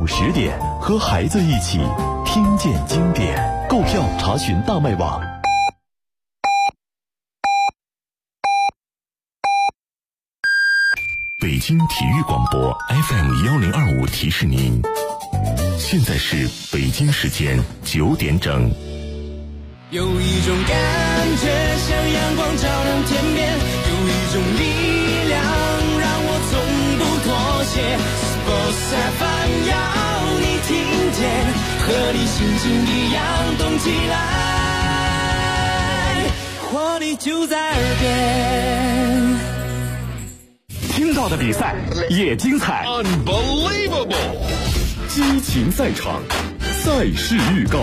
10点，和孩子一起听见经典。购票查询大麦网。北京体育广播 FM1025提示您，现在是北京时间9点整。 有一种感觉像阳光照亮天边，有一种力量让我从不妥协。Sports FM 要你听见，和你心情一样动起来，活力就在耳边。 听到的比赛也精彩 Unbelievable， 激情赛场，赛事预告。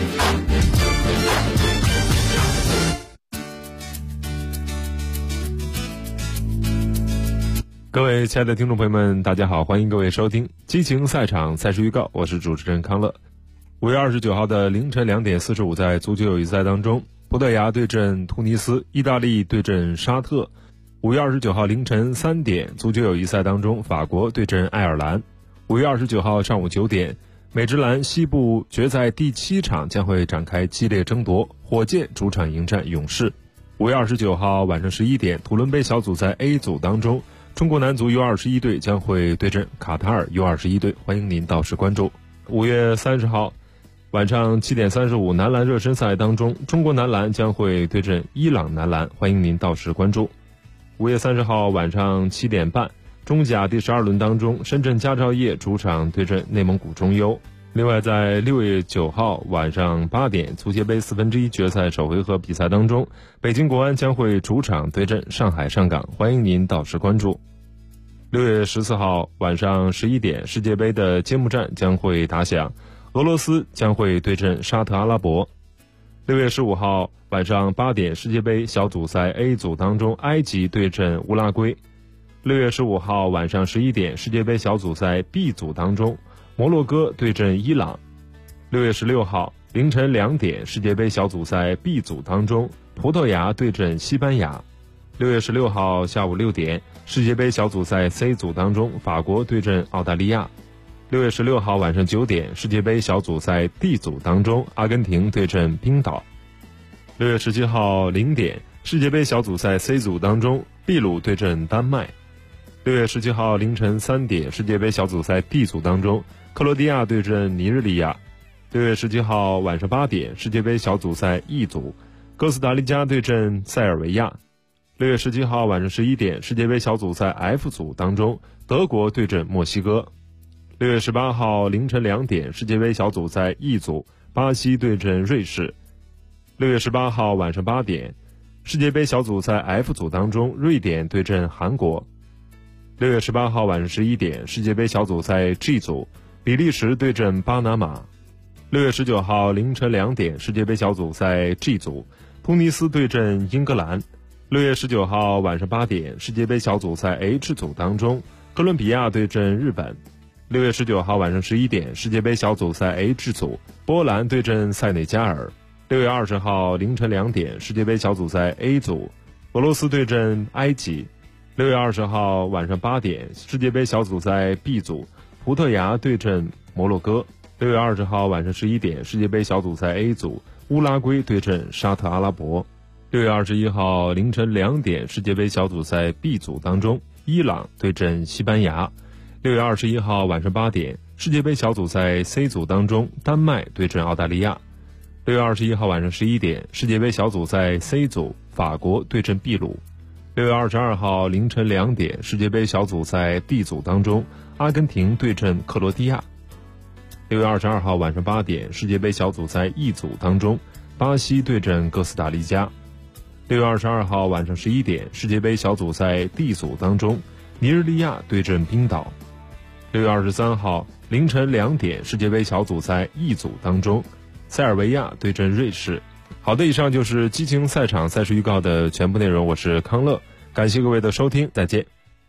各位亲爱的听众朋友们，大家好，欢迎各位收听激情赛场赛事预告，我是主持人康乐。5月29号的凌晨2点45，在足球友谊赛当中，葡萄牙对阵突尼斯，意大利对阵沙特。5月29号凌晨3点，足球友谊赛当中，法国对阵爱尔兰。5月29号上午9点，美职篮西部决赛第7场将会展开激烈争夺，火箭主场迎战勇士。5月29号晚上11点，土伦杯小组赛 A 组当中，中国男足 U21 队将会对阵卡塔尔 U21 队，欢迎您到时关注。5月30号晚上7点35，男篮热身赛当中，中国男篮将会对阵伊朗男篮，欢迎您到时关注。5月30号晚上7点半，中甲第12轮当中，深圳佳兆业主场对阵内蒙古中优。另外在6月9号晚上8点，足协杯1/4决赛首回合比赛当中，北京国安将会主场对阵上海上港，欢迎您到时关注。6月14号晚上11点，世界杯的揭幕战将会打响，俄罗斯将会对阵沙特阿拉伯。6月15号晚上8点，世界杯小组赛 A 组当中，埃及对阵乌拉圭。6月15号晚上11点，世界杯小组赛 B 组当中，摩洛哥对阵伊朗。6月16号凌晨2点，世界杯小组赛 B 组当中，葡萄牙对阵西班牙。6月16号下午6点，世界杯小组赛 C 组当中，法国对阵澳大利亚。6月16号晚上9点，世界杯小组赛 D 组当中，阿根廷对阵冰岛。6月17号0点，世界杯小组赛 C 组当中，秘鲁对阵丹麦。6月17号凌晨3点，世界杯小组赛 D 组当中，克罗地亚对阵尼日利亚。6月17号晚上8点，世界杯小组赛 E 组，哥斯达黎加对阵塞尔维亚。6月17号晚上11点，世界杯小组赛 F 组当中，德国对阵墨西哥。6月18号凌晨2点，世界杯小组赛 E 组，巴西对阵瑞士。6月18号晚上8点，世界杯小组赛 F 组当中，瑞典对阵韩国。6月18号晚上11点，世界杯小组赛 G 组，比利时对阵巴拿马。6月19号凌晨2点，世界杯小组赛 G 组，突尼斯对阵英格兰。6月19号晚上8点，世界杯小组赛 H 组当中，哥伦比亚对阵日本。6月19号晚上11点，世界杯小组赛 H 组，波兰对阵塞内加尔。6月20号凌晨2点，世界杯小组赛 A 组，俄罗斯对阵埃及。6月20号晚上8点，世界杯小组赛 B 组，葡萄牙对阵摩洛哥。6月20号晚上11点，世界杯小组赛 A 组，乌拉圭对阵沙特阿拉伯。6月21号凌晨2点，世界杯小组赛 B 组当中，伊朗对阵西班牙。6月21号晚上8点，世界杯小组赛 C 组当中，丹麦对阵澳大利亚。6月21号晚上11点，世界杯小组赛 C 组，法国对阵秘鲁。6月22号凌晨2点，世界杯小组赛 D 组当中，阿根廷对阵克罗地亚。6月22号晚上8点，世界杯小组赛 E 组当中，巴西对阵哥斯达黎加。6月22号晚上11点，世界杯小组赛 D 组当中，尼日利亚对阵冰岛。6月23号凌晨2点，世界杯小组赛 E 组当中，塞尔维亚对阵瑞士。好的，以上就是激情赛场赛事预告的全部内容，我是康乐，感谢各位的收听，再见。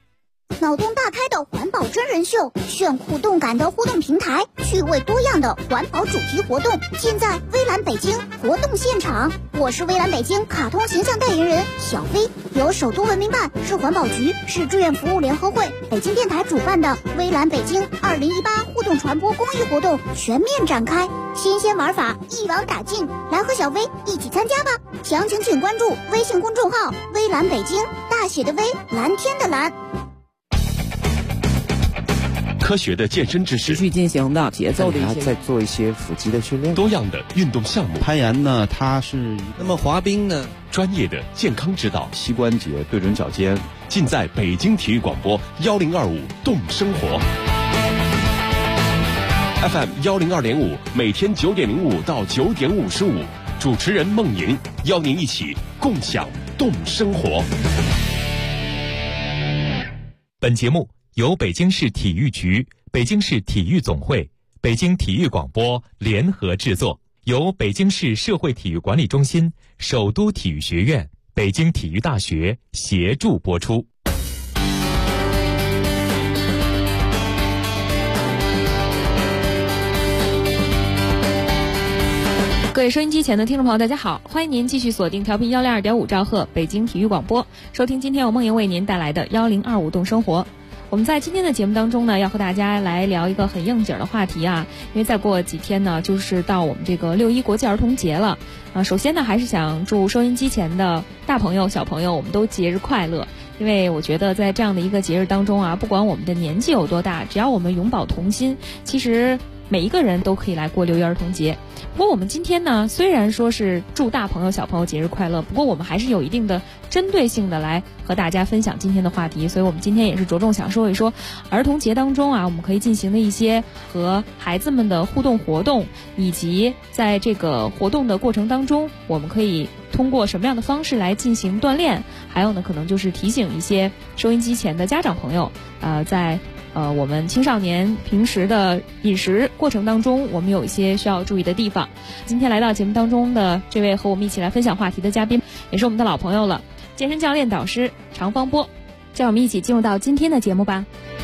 脑洞大开的环保真人秀，炫酷动感的互动平台，趣味多样的环保主题活动，尽在微蓝北京活动现场。我是微蓝北京卡通形象代言人小飞，由首都文明办、市环保局、市志愿服务联合会、北京电台主办的微蓝北京2018互动传播公益活动全面展开，新鲜玩法一网打尽，来和小飞一起参加吧！详情请关注微信公众号微蓝北京，大写的微，蓝天的蓝。 科学的健身知识， 持续进行的节奏的一些， 再做一些腹肌的训练， 多样的运动项目。 攀岩呢，它是那么滑冰呢， 专业的健康指导， 膝关节对准脚尖， 尽在北京体育广播1025动生活 FM 102.5，每天9点05到9点55，主持人孟莹邀您一起共享动生活。 本节目由北京市体育局、北京市体育总会、北京体育广播联合制作，由北京市社会体育管理中心、首都体育学院、北京体育大学协助播出。 各位收音机前的听众朋友，大家好，欢迎您继续锁定调频102.5兆赫北京体育广播，收听今天由梦莹为您带来的1025动生活。我们在今天的节目当中呢，要和大家来聊一个很应景的话题啊，因为再过几天呢，就是到我们这个6·1国际儿童节了。首先呢，还是想祝收音机前的大朋友、小朋友，我们都节日快乐。因为我觉得在这样的一个节日当中啊，不管我们的年纪有多大，只要我们永葆童心，其实每一个人都可以来过6·1儿童节。不过我们今天呢，虽然说是祝大朋友小朋友节日快乐，不过我们还是有一定的针对性的来和大家分享今天的话题，所以我们今天也是着重想说一说儿童节当中啊，我们可以进行的一些和孩子们的互动活动，以及在这个活动的过程当中，我们可以通过什么样的方式来进行锻炼，还有呢，可能就是提醒一些收音机前的家长朋友，在我们青少年平时的饮食过程当中，我们有一些需要注意的地方。今天来到节目当中的这位和我们一起来分享话题的嘉宾，也是我们的老朋友了，健身教练导师常方波。让我们一起进入到今天的节目吧。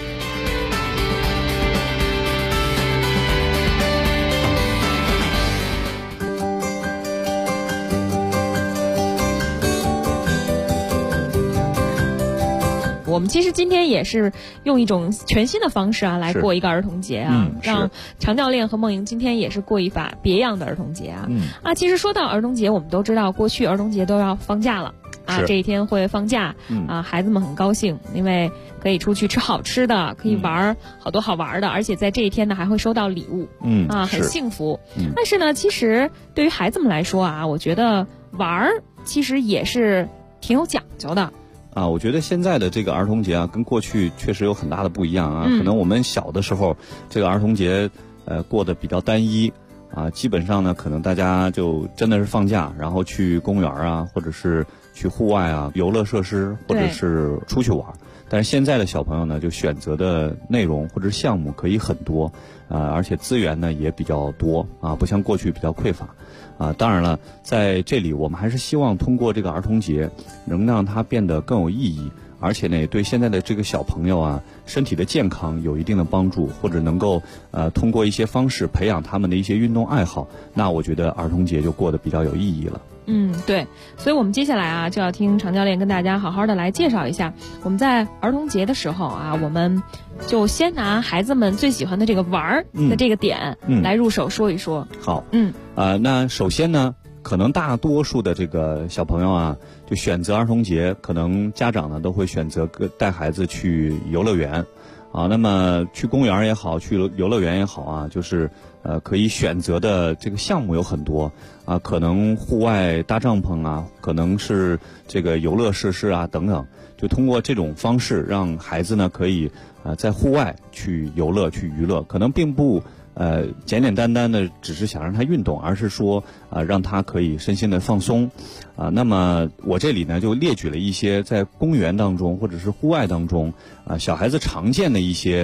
我们其实今天也是用一种全新的方式啊，来过一个儿童节啊，让常教练和梦莹今天也是过一把别样的儿童节啊。其实说到儿童节，我们都知道过去儿童节都要放假了啊，这一天会放假啊，孩子们很高兴，因为可以出去吃好吃的，可以玩好多好玩的，而且在这一天呢还会收到礼物，很幸福。但是呢，其实对于孩子们来说啊，我觉得玩其实也是挺有讲究的。 我觉得现在的这个儿童节啊，跟过去确实有很大的不一样啊。可能我们小的时候，这个儿童节过得比较单一啊，基本上呢，可能大家就真的是放假，然后去公园啊，或者是去户外啊，游乐设施，或者是出去玩。但是现在的小朋友呢，就选择的内容或者项目可以很多，而且资源呢也比较多啊，不像过去比较匮乏。当然了，在这里我们还是希望通过这个儿童节，能让它变得更有意义，而且呢，也对现在的这个小朋友啊，身体的健康有一定的帮助，或者能够通过一些方式培养他们的一些运动爱好，那我觉得儿童节就过得比较有意义了。 对，所以我们接下来啊，就要听常教练跟大家好好的来介绍一下，我们在儿童节的时候啊，我们就先拿孩子们最喜欢的这个玩的这个点来入手说一说。 好，那首先呢，可能大多数的这个小朋友啊，就选择儿童节，可能家长呢都会选择带孩子去游乐园啊。那么去公园也好，去游乐园也好啊，就是可以选择的这个项目有很多啊，可能户外搭帐篷啊，可能是这个游乐设施啊等等，就通过这种方式让孩子呢可以在户外去游乐去娱乐，可能并不简简单单的只是想让他运动，而是说让他可以身心的放松那么我这里呢就列举了一些在公园当中或者是户外当中小孩子常见的一些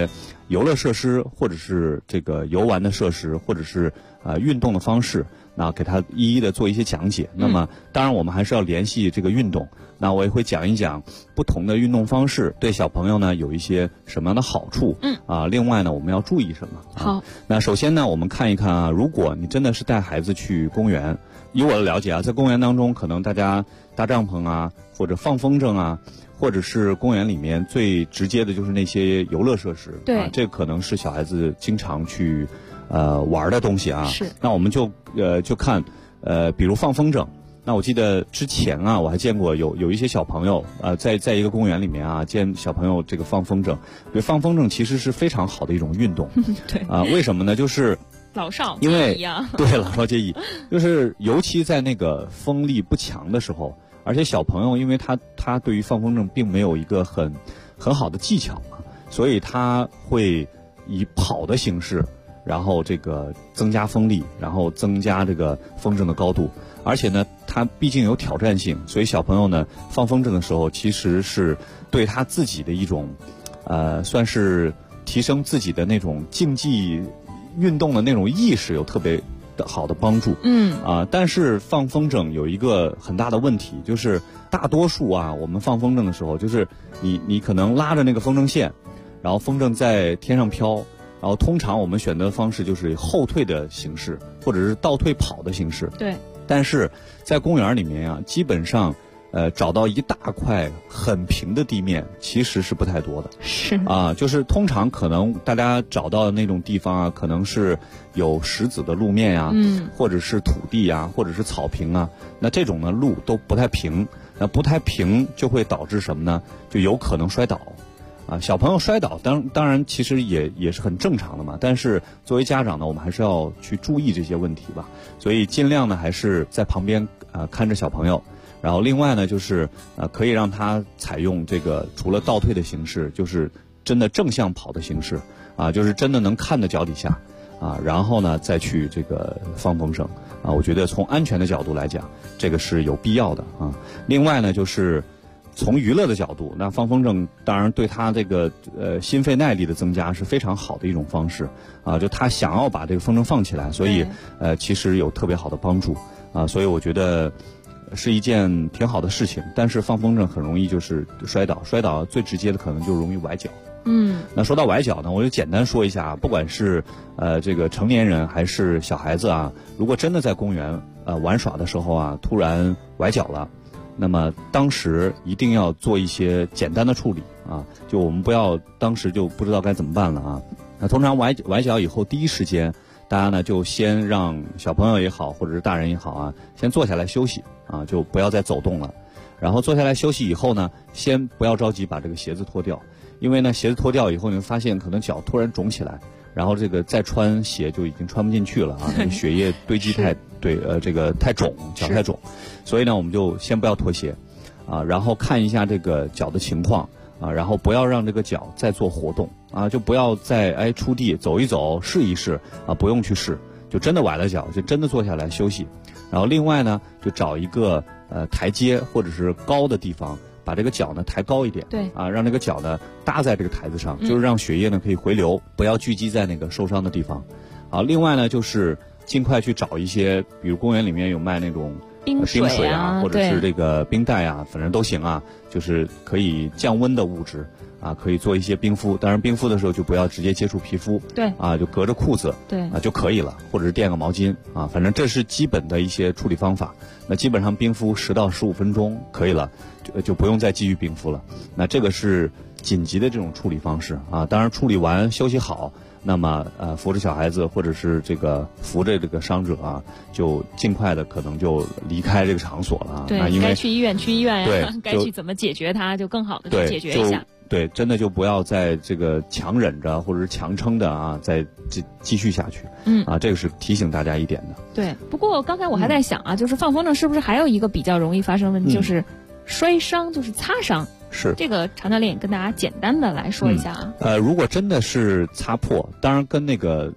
游乐设施或者是这个游玩的设施或者是运动的方式，那给他一一的做一些讲解。那么当然我们还是要联系这个运动，那我也会讲一讲不同的运动方式对小朋友呢有一些什么样的好处。另外呢我们要注意什么。 好， 那首先呢我们看一看啊，如果你真的是带孩子去公园，以我的了解啊，在公园当中可能大家搭帐篷啊或者放风筝啊，或者是公园里面最直接的就是那些游乐设施。 对， 这可能是小孩子经常去玩的东西啊。 是。 那我们就看比如放风筝。那我记得之前啊，我还见过有一些小朋友在一个公园里面啊，见小朋友这个放风筝。放风筝其实是非常好的一种运动。 对。 为什么呢？就是老少因为皆宜啊。 对，老少皆宜。就是尤其在那个风力不强的时候，而且小朋友因为他对于放风筝并没有一个很好的技巧嘛，所以他会以跑的形式，然后这个增加风力，然后增加这个风筝的高度。而且呢它毕竟有挑战性，所以小朋友呢放风筝的时候其实是对他自己的一种算是提升自己的那种竞技运动的那种意识有特别好的帮助。但是放风筝有一个很大的问题，就是大多数啊我们放风筝的时候，就是你可能拉着那个风筝线，然后风筝在天上飘，然后通常我们选择的方式就是后退的形式或者是倒退跑的形式。 对。 但是在公园里面啊，基本上找到一大块很平的地面其实是不太多的。 是就是通常可能大家找到的那种地方啊，可能是有石子的路面呀，或者是土地啊，或者是草坪啊。那这种呢路都不太平，那不太平就会导致什么呢？就有可能摔倒。小朋友摔倒当然其实也是很正常的嘛，但是作为家长呢，我们还是要去注意这些问题吧。所以尽量呢还是在旁边看着小朋友。然后另外呢就是可以让他采用这个除了倒退的形式，就是真的正向跑的形式就是真的能看到脚底下然后呢再去这个放风筝我觉得从安全的角度来讲，这个是有必要的另外呢就是从娱乐的角度，那放风筝当然对他这个心肺耐力的增加是非常好的一种方式就他想要把这个风筝放起来，所以其实有特别好的帮助所以我觉得是一件挺好的事情。但是放风筝很容易就是摔倒最直接的可能就容易崴脚。那说到崴脚呢，我就简单说一下，不管是这个成年人还是小孩子如果真的在公园玩耍的时候突然崴脚了，那么当时一定要做一些简单的处理就我们不要当时就不知道该怎么办了那通常崴脚以后，第一时间大家呢就先让小朋友也好或者是大人也好先坐下来休息就不要再走动了。然后坐下来休息以后呢，先不要着急把这个鞋子脱掉，因为呢鞋子脱掉以后，你会发现可能脚突然肿起来，然后这个再穿鞋就已经穿不进去了血液堆积太肿，脚太肿。所以呢我们就先不要脱鞋然后看一下这个脚的情况然后不要让这个脚再做活动就不要再出地走一走试一试不用去试，就真的崴了脚就真的坐下来休息。然后另外呢就找一个台阶或者是高的地方，把这个脚呢抬高一点， 对让这个脚呢搭在这个台子上，就是让血液呢可以回流，不要聚集在那个受伤的地方另外呢就是尽快去找一些，比如公园里面有卖那种冰水或者是这个冰袋反正都行就是可以降温的物质可以做一些冰敷。当然冰敷的时候就不要直接接触皮肤， 对就隔着裤子对就可以了，或者是垫个毛巾反正这是基本的一些处理方法。那基本上冰敷10到15分钟可以了，就不用再继续冰敷了。那这个是紧急的这种处理方式当然处理完休息好，那么扶着小孩子或者是这个扶着这个伤者就尽快的可能就离开这个场所了对， 因为该去医院呀， 对该去怎么解决它就更好的去解决一下。 对，真的就不要再这个强忍着或者是强撑的再继续下去。这个是提醒大家一点的。 对，不过刚才我还在想就是放风筝是不是还有一个比较容易发生问题，就是摔伤，就是擦伤。 是这个常教练跟大家简单的来说一下如果真的是擦破，当然跟那个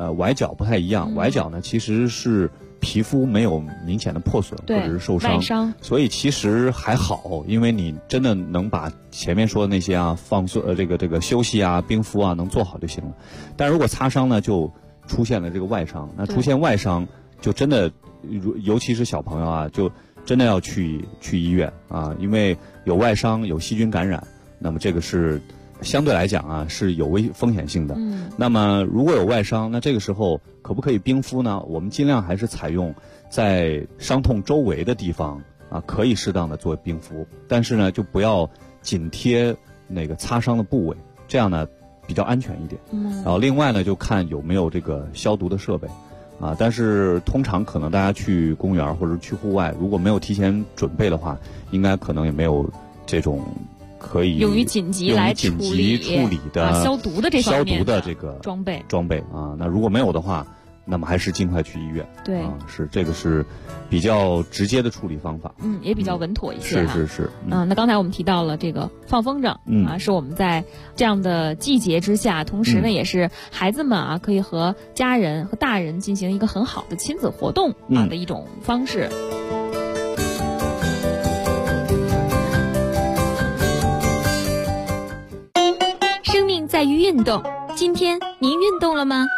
崴脚不太一样，崴脚呢其实是皮肤没有明显的破损或者是受伤，所以其实还好，因为你真的能把前面说的那些啊放松这个休息啊冰敷啊能做好就行了。但如果擦伤呢，就出现了这个外伤，那出现外伤就真的，尤其是小朋友啊，就真的要去医院啊，因为有外伤有细菌感染，那么这个是相对来讲啊是有风险性的。那么如果有外伤，那这个时候可不可以冰敷呢？我们尽量还是采用在伤痛周围的地方啊，可以适当的做冰敷，但是呢就不要紧贴那个擦伤的部位，这样呢比较安全一点。然后另外呢就看有没有这个消毒的设备啊，但是通常可能大家去公园或者去户外，如果没有提前准备的话，应该可能也没有这种可以用于紧急来处理的消毒的这方面消毒的这个装备啊。那如果没有的话，那么还是尽快去医院。 对， 是这个是比较直接的处理方法。 也比较稳妥一些。 是。 那刚才我们提到了这个放风筝啊，是我们在这样的季节之下，同时呢也是孩子们啊可以和家人和大人进行一个很好的亲子活动啊的一种方式。 生命在于运动，今天您运动了吗？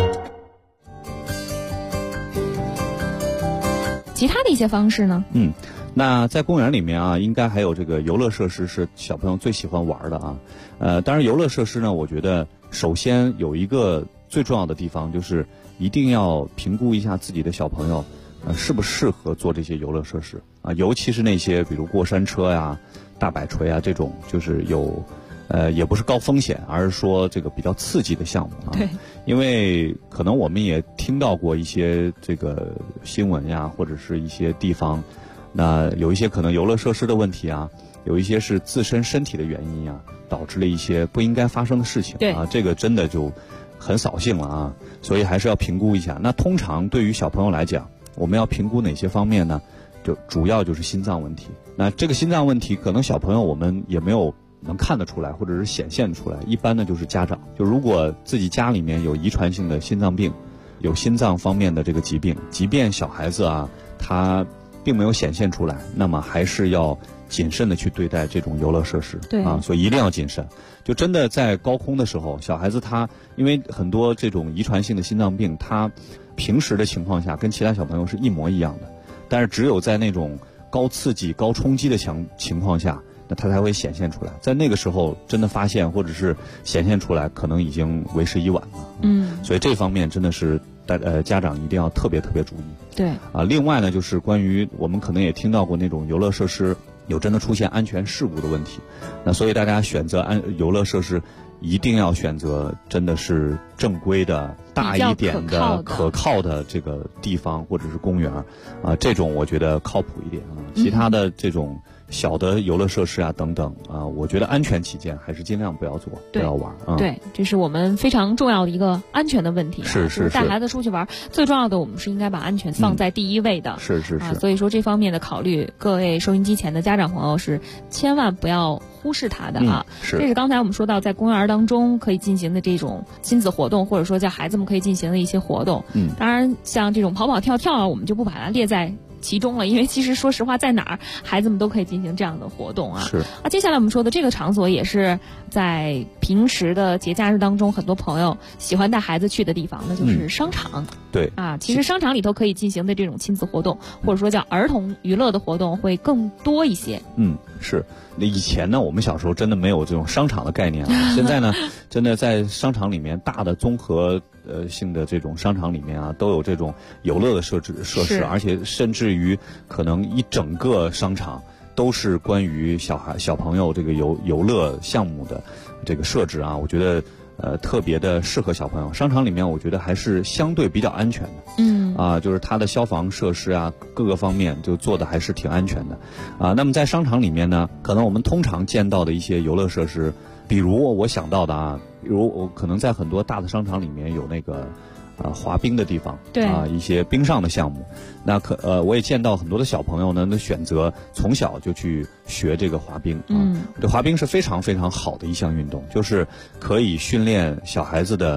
其他的一些方式呢？ 那在公园里面啊，应该还有这个游乐设施是小朋友最喜欢玩的啊。当然游乐设施呢，我觉得首先有一个最重要的地方，就是一定要评估一下自己的小朋友适不适合做这些游乐设施啊，尤其是那些比如过山车呀、大摆锤啊这种，就是有也不是高风险，而是说这个比较刺激的项目啊。 对， 因为可能我们也听到过一些这个新闻呀，或者是一些地方，那有一些可能游乐设施的问题啊，有一些是自身身体的原因啊，导致了一些不应该发生的事情啊。这个真的就很扫兴了啊，所以还是要评估一下。那通常对于小朋友来讲，我们要评估哪些方面呢？就主要就是心脏问题。那这个心脏问题，可能小朋友我们也没有能看得出来，或者是显现出来。一般呢就是家长，就如果自己家里面有遗传性的心脏病，有心脏方面的这个疾病，即便小孩子啊他并没有显现出来，那么还是要谨慎的去对待这种游乐设施。 对啊， 所以一定要谨慎。就真的在高空的时候，小孩子他因为很多这种遗传性的心脏病，他平时的情况下跟其他小朋友是一模一样的，但是只有在那种高刺激、高冲击的情况下，那它才会显现出来。在那个时候真的发现或者是显现出来，可能已经为时已晚了。所以这方面真的是家长一定要特别特别注意。 对啊，另外呢，就是关于我们可能也听到过那种游乐设施有真的出现安全事故的问题，那所以大家选择游乐设施一定要选择真的是正规的、大一点的、可靠的这个地方或者是公园啊，这种我觉得靠谱一点啊。其他的这种小的游乐设施啊等等啊，我觉得安全起见还是尽量不要做，不要玩啊。 对，这是我们非常重要的一个安全的问题。 是带孩子出去玩，最重要的我们是应该把安全放在第一位的。 是。 所以说这方面的考虑，各位收音机前的家长朋友是千万不要忽视它的啊。这是刚才我们说到在公园当中可以进行的这种亲子活动，或者说叫孩子们可以进行的一些活动。当然像这种跑跑跳跳啊，我们就不把它列在其中了，因为其实说实话，在哪儿孩子们都可以进行这样的活动啊。 是。 接下来我们说的这个场所也是在平时的节假日当中，很多朋友喜欢带孩子去的地方，那就是商场。 对啊，其实商场里头可以进行的这种亲子活动，或者说叫儿童娱乐的活动会更多一些。 是。那以前呢，我们小时候真的没有这种商场的概念啊。现在呢，真的在商场里面大的综合性的这种商场里面啊，都有这种游乐的设施，而且甚至于可能一整个商场都是关于小朋友这个游乐项目的这个设置啊，我觉得特别的适合小朋友。商场里面我觉得还是相对比较安全的，就是它的消防设施啊各个方面就做的还是挺安全的啊。那么在商场里面呢，可能我们通常见到的一些游乐设施，比如我想到的啊，比如我可能在很多大的商场里面有那个滑冰的地方， 对啊， 一些冰上的项目。那我也见到很多的小朋友呢，选择从小就去学这个滑冰这滑冰是非常非常好的一项运动，就是可以训练小孩子的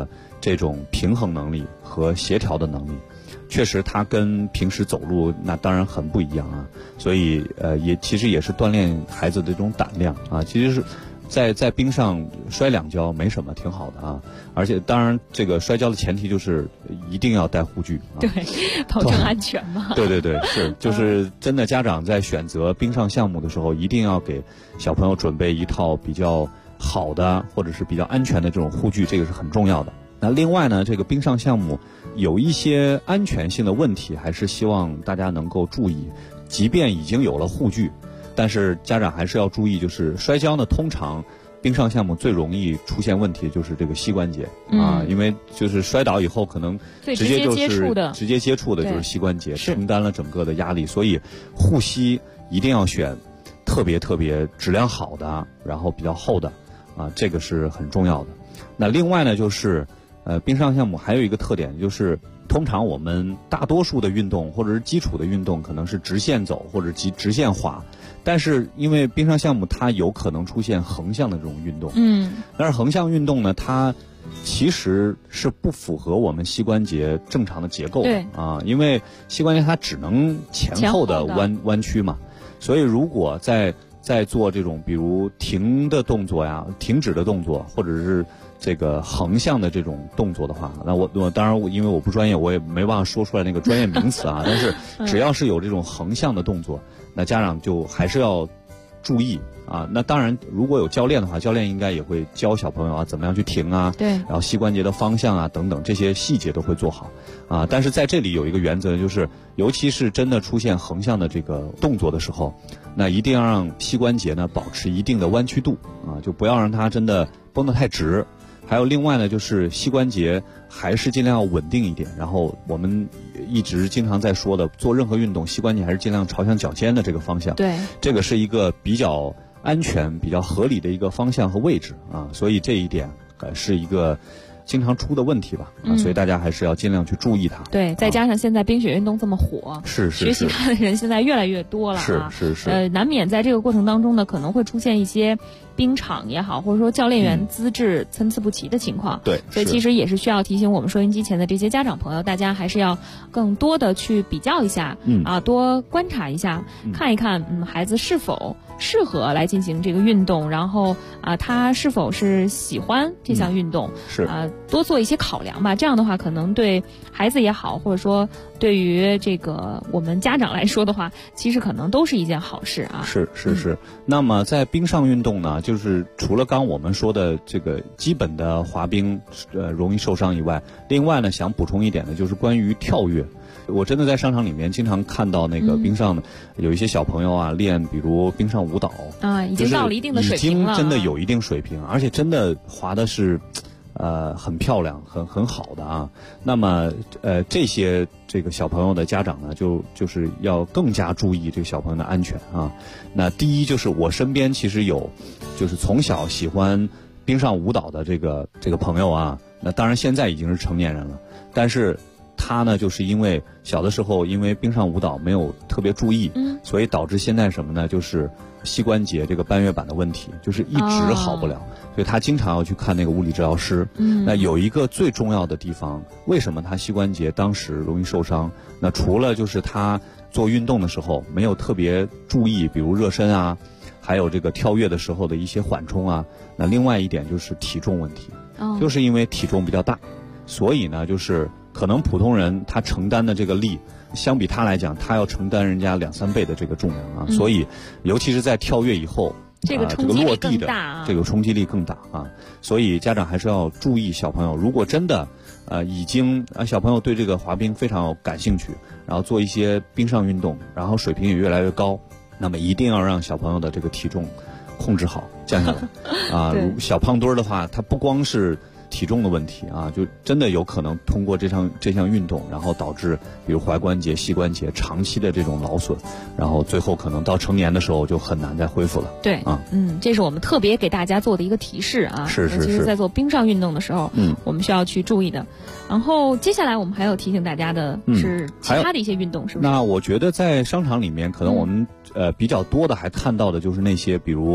这种平衡能力和协调的能力。确实，它跟平时走路那当然很不一样啊，所以其实也是锻炼孩子的这种胆量啊。其实是在冰上摔2跤没什么，挺好的啊。而且当然，这个摔跤的前提就是一定要戴护具啊， 对，保证安全嘛。 对，是，就是真的家长在选择冰上项目的时候，一定要给小朋友准备一套比较好的或者是比较安全的这种护具，这个是很重要的。那另外呢，这个冰上项目有一些安全性的问题，还是希望大家能够注意。即便已经有了护具，但是家长还是要注意，就是摔跤呢，通常冰上项目最容易出现问题就是这个膝关节啊，因为就是摔倒以后可能直接接触的就是膝关节，承担了整个的压力，所以护膝一定要选特别质量好的，然后比较厚的啊，这个是很重要的。那另外呢，就是冰上项目还有一个特点，就是通常我们大多数的运动或者是基础的运动可能是直线走或者直线滑，但是因为冰上项目它有可能出现横向的这种运动，但是横向运动呢，它其实是不符合我们膝关节正常的结构的啊，因为膝关节它只能前后的弯曲嘛，所以如果在做这种比如停的动作呀、停止的动作，或者是这个横向的这种动作的话，那我当然因为我不专业，我也没办法说出来那个专业名词啊。但是只要是有这种横向的动作，那家长就还是要注意啊。那当然，如果有教练的话，教练应该也会教小朋友啊怎么样去停啊，对，然后膝关节的方向啊等等这些细节都会做好啊。但是在这里有一个原则，就是尤其是真的出现横向的这个动作的时候，那一定要让膝关节呢保持一定的弯曲度啊，就不要让它真的绷得太直。还有另外呢，就是膝关节还是尽量要稳定一点。然后我们一直经常在说的，做任何运动，膝关节还是尽量朝向脚尖的这个方向。对，这个是一个比较安全、比较合理的一个方向和位置啊。所以这一点是一个经常出的问题吧，所以大家还是要尽量去注意它。对， 再加上现在冰雪运动这么火，学习它的人现在越来越多了啊。是。难免在这个过程当中呢，可能会出现一些冰场也好，或者说教练员资质参差不齐的情况。对，所以其实也是需要提醒我们收音机前的这些家长朋友，大家还是要更多的去比较一下，多观察一下，看一看，孩子是否适合来进行这个运动，然后他是否是喜欢这项运动，多做一些考量吧。这样的话，可能对孩子也好，或者说对于这个我们家长来说的话，其实可能都是一件好事啊。是。 那么在冰上运动呢，就是除了刚我们说的这个基本的滑冰容易受伤以外，另外呢想补充一点呢，就是关于跳跃。我真的在商场里面经常看到那个冰上的有一些小朋友啊练，比如冰上舞蹈啊，已经到了一定的水平了，已经真的有一定水平，而且真的滑的是很漂亮，很好的啊。那么这个小朋友的家长呢，就是要更加注意这个小朋友的安全啊。那第一就是我身边其实有，就是从小喜欢冰上舞蹈的这个朋友啊，那当然现在已经是成年人了，但是他呢，就是因为小的时候因为冰上舞蹈没有特别注意，所以导致现在什么呢？就是膝关节这个半月板的问题，就是一直好不了，所以他经常要去看那个物理治疗师。那有一个最重要的地方，为什么他膝关节当时容易受伤？那除了就是他做运动的时候没有特别注意，比如热身啊，还有这个跳跃的时候的一些缓冲啊，那另外一点就是体重问题，就是因为体重比较大，所以呢，就是可能普通人他承担的这个力，相比他来讲，他要承担人家2-3倍的这个重量啊，所以尤其是在跳跃以后，这个落地的这个冲击力更大啊，所以家长还是要注意小朋友，如果真的已经小朋友对这个滑冰非常感兴趣，然后做一些冰上运动，然后水平也越来越高，那么一定要让小朋友的这个体重控制好，降下来啊。小胖墩儿的话，他不光是体重的问题啊，就真的有可能通过这项运动，然后导致比如踝关节、膝关节长期的这种劳损，然后最后可能到成年的时候就很难再恢复了。对啊， 这是我们特别给大家做的一个提示啊。是，尤其是在做冰上运动的时候，我们需要去注意的。然后接下来我们还有提醒大家的是其他的一些运动，是不是？ 那我觉得在商场里面，可能我们比较多的还看到的就是那些比如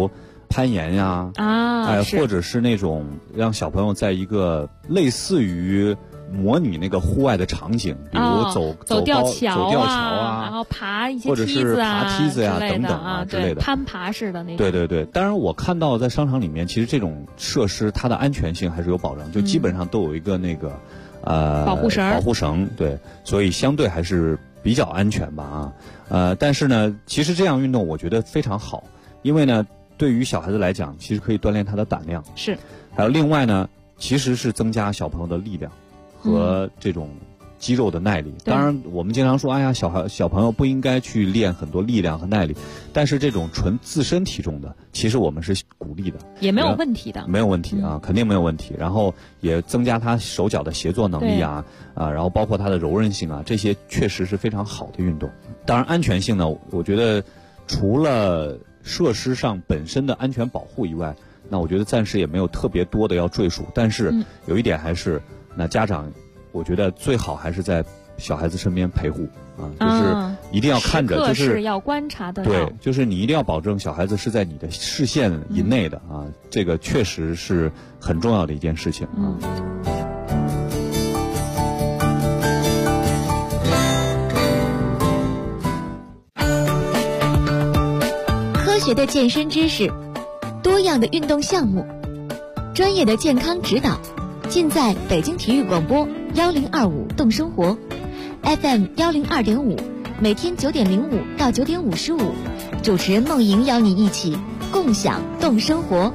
攀岩呀，或者是那种让小朋友在一个类似于模拟那个户外的场景，比如走吊桥啊， 然后爬一些或者是爬梯子呀等等啊之类的攀爬式的那种。 对对对，当然我看到在商场里面，其实这种设施它的安全性还是有保障，就基本上都有一个那个保护绳， 对，所以相对还是比较安全吧但是呢，其实这样运动我觉得非常好，因为呢，对于小孩子来讲，其实可以锻炼他的胆量， 是， 还有另外呢，其实是增加小朋友的力量和这种肌肉的耐力。当然，我们经常说，哎呀，小朋友不应该去练很多力量和耐力，但是这种纯自身体重的，其实我们是鼓励的， 也没有问题的， 没有问题肯定没有问题。然后也增加他手脚的协作能力然后包括他的柔韧性这些确实是非常好的运动。当然，安全性呢，我觉得除了设施上本身的安全保护以外，那我觉得暂时也没有特别多的要赘述。但是有一点还是，那家长我觉得最好还是在小孩子身边陪护就是一定要看着，就是要观察的， 对，就是你一定要保证小孩子是在你的视线以内的这个确实是很重要的一件事情科学的健身知识，多样的运动项目，专业的健康指导，尽在北京体育广播1025动生活 FM 102.5，每天9点05到9点55，主持人梦莹邀你一起共享动生活。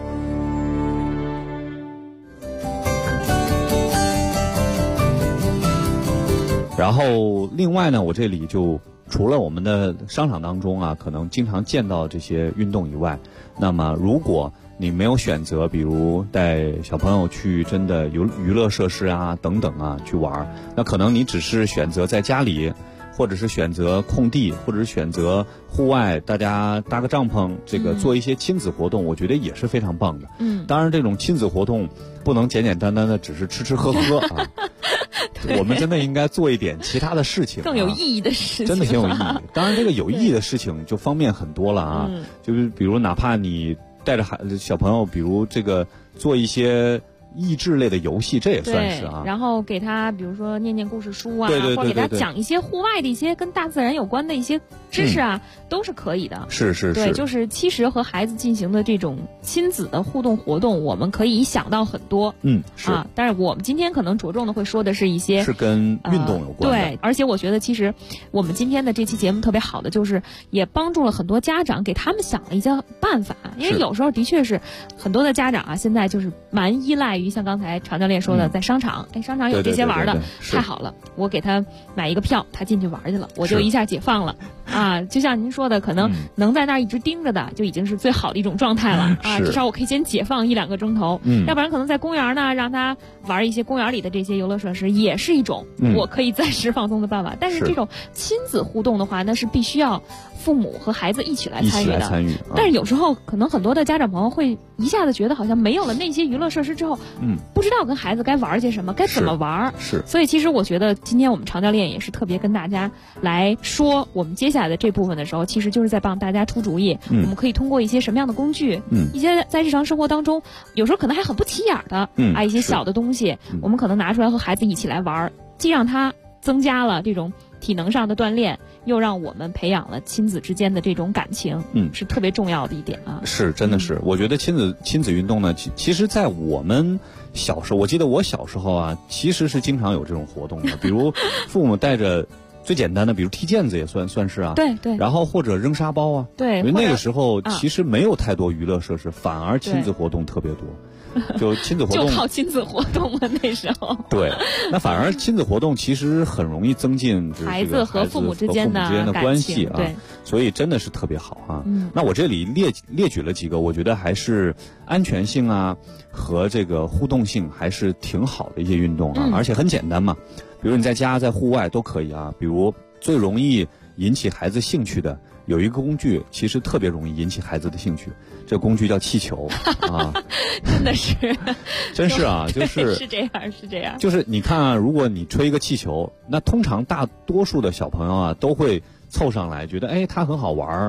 然后另外呢，我这里就除了我们的商场当中可能经常见到这些运动以外，那么如果你没有选择，比如带小朋友去真的娱乐设施等等去玩，那可能你只是选择在家里，或者是选择空地，或者是选择户外，大家搭个帐篷，这个做一些亲子活动，我觉得也是非常棒的。当然这种亲子活动不能简简单单的只是吃吃喝喝我们真的应该做一点其他的事情， 更有意义的事情， 真的挺有意义。当然这个有意义的事情就方便很多了就是比如哪怕你带着小朋友，比如这个做一些益智类的游戏，这也算是然后给他比如说念故事书对或者给他讲一些户外的一些跟大自然有关的一些知识都是可以的。 是对，就是其实和孩子进行的这种亲子的互动活动，我们可以想到很多但是我们今天可能着重的会说的是一些是跟运动有关的对，而且我觉得其实我们今天的这期节目特别好的就是也帮助了很多家长，给他们想了一些办法。因为有时候的确是很多的家长现在就是蛮依赖于像刚才常教练说的在商场商场有这些玩的太好了，我给他买一个票，他进去玩去了，我就一下解放了就像您说的，可能能在那儿一直盯着的就已经是最好的一种状态了至少我可以先解放1-2个钟头要不然可能在公园呢让他玩一些公园里的这些游乐设施也是一种我可以暂时放松的办法但是这种亲子互动的话那是必须要父母和孩子一起来参与的但是有时候可能很多的家长朋友会一下子觉得好像没有了那些娱乐设施之后不知道跟孩子该玩些什么，该怎么玩所以其实我觉得今天我们常教练也是特别跟大家来说我们接下来的这部分的时候，其实就是在帮大家出主意我们可以通过一些什么样的工具一些在日常生活当中有时候可能还很不起眼的一些小的东西我们可能拿出来和孩子一起来玩，既让他增加了这种体能上的锻炼，又让我们培养了亲子之间的这种感情是特别重要的一点是真的是我觉得亲子运动呢其实在我们小时候，我记得我小时候其实是经常有这种活动的比如父母带着最简单的比如踢毽子也算是对然后或者扔沙包对， 因为那个时候其实没有太多娱乐设施反而亲子活动特别多就亲子活动就靠亲子活动了那时候对那反而亲子活动其实很容易增进孩子和父母之间的关系对，所以真的是特别好那我这里列举了几个我觉得还是安全性和这个互动性还是挺好的一些运动而且很简单嘛比如你在家在户外都可以比如最容易引起孩子兴趣的有一个工具其实特别容易引起孩子的兴趣这个工具叫气球真的是真是就是是这样就是你看如果你吹一个气球那通常大多数的小朋友都会凑上来觉得它很好玩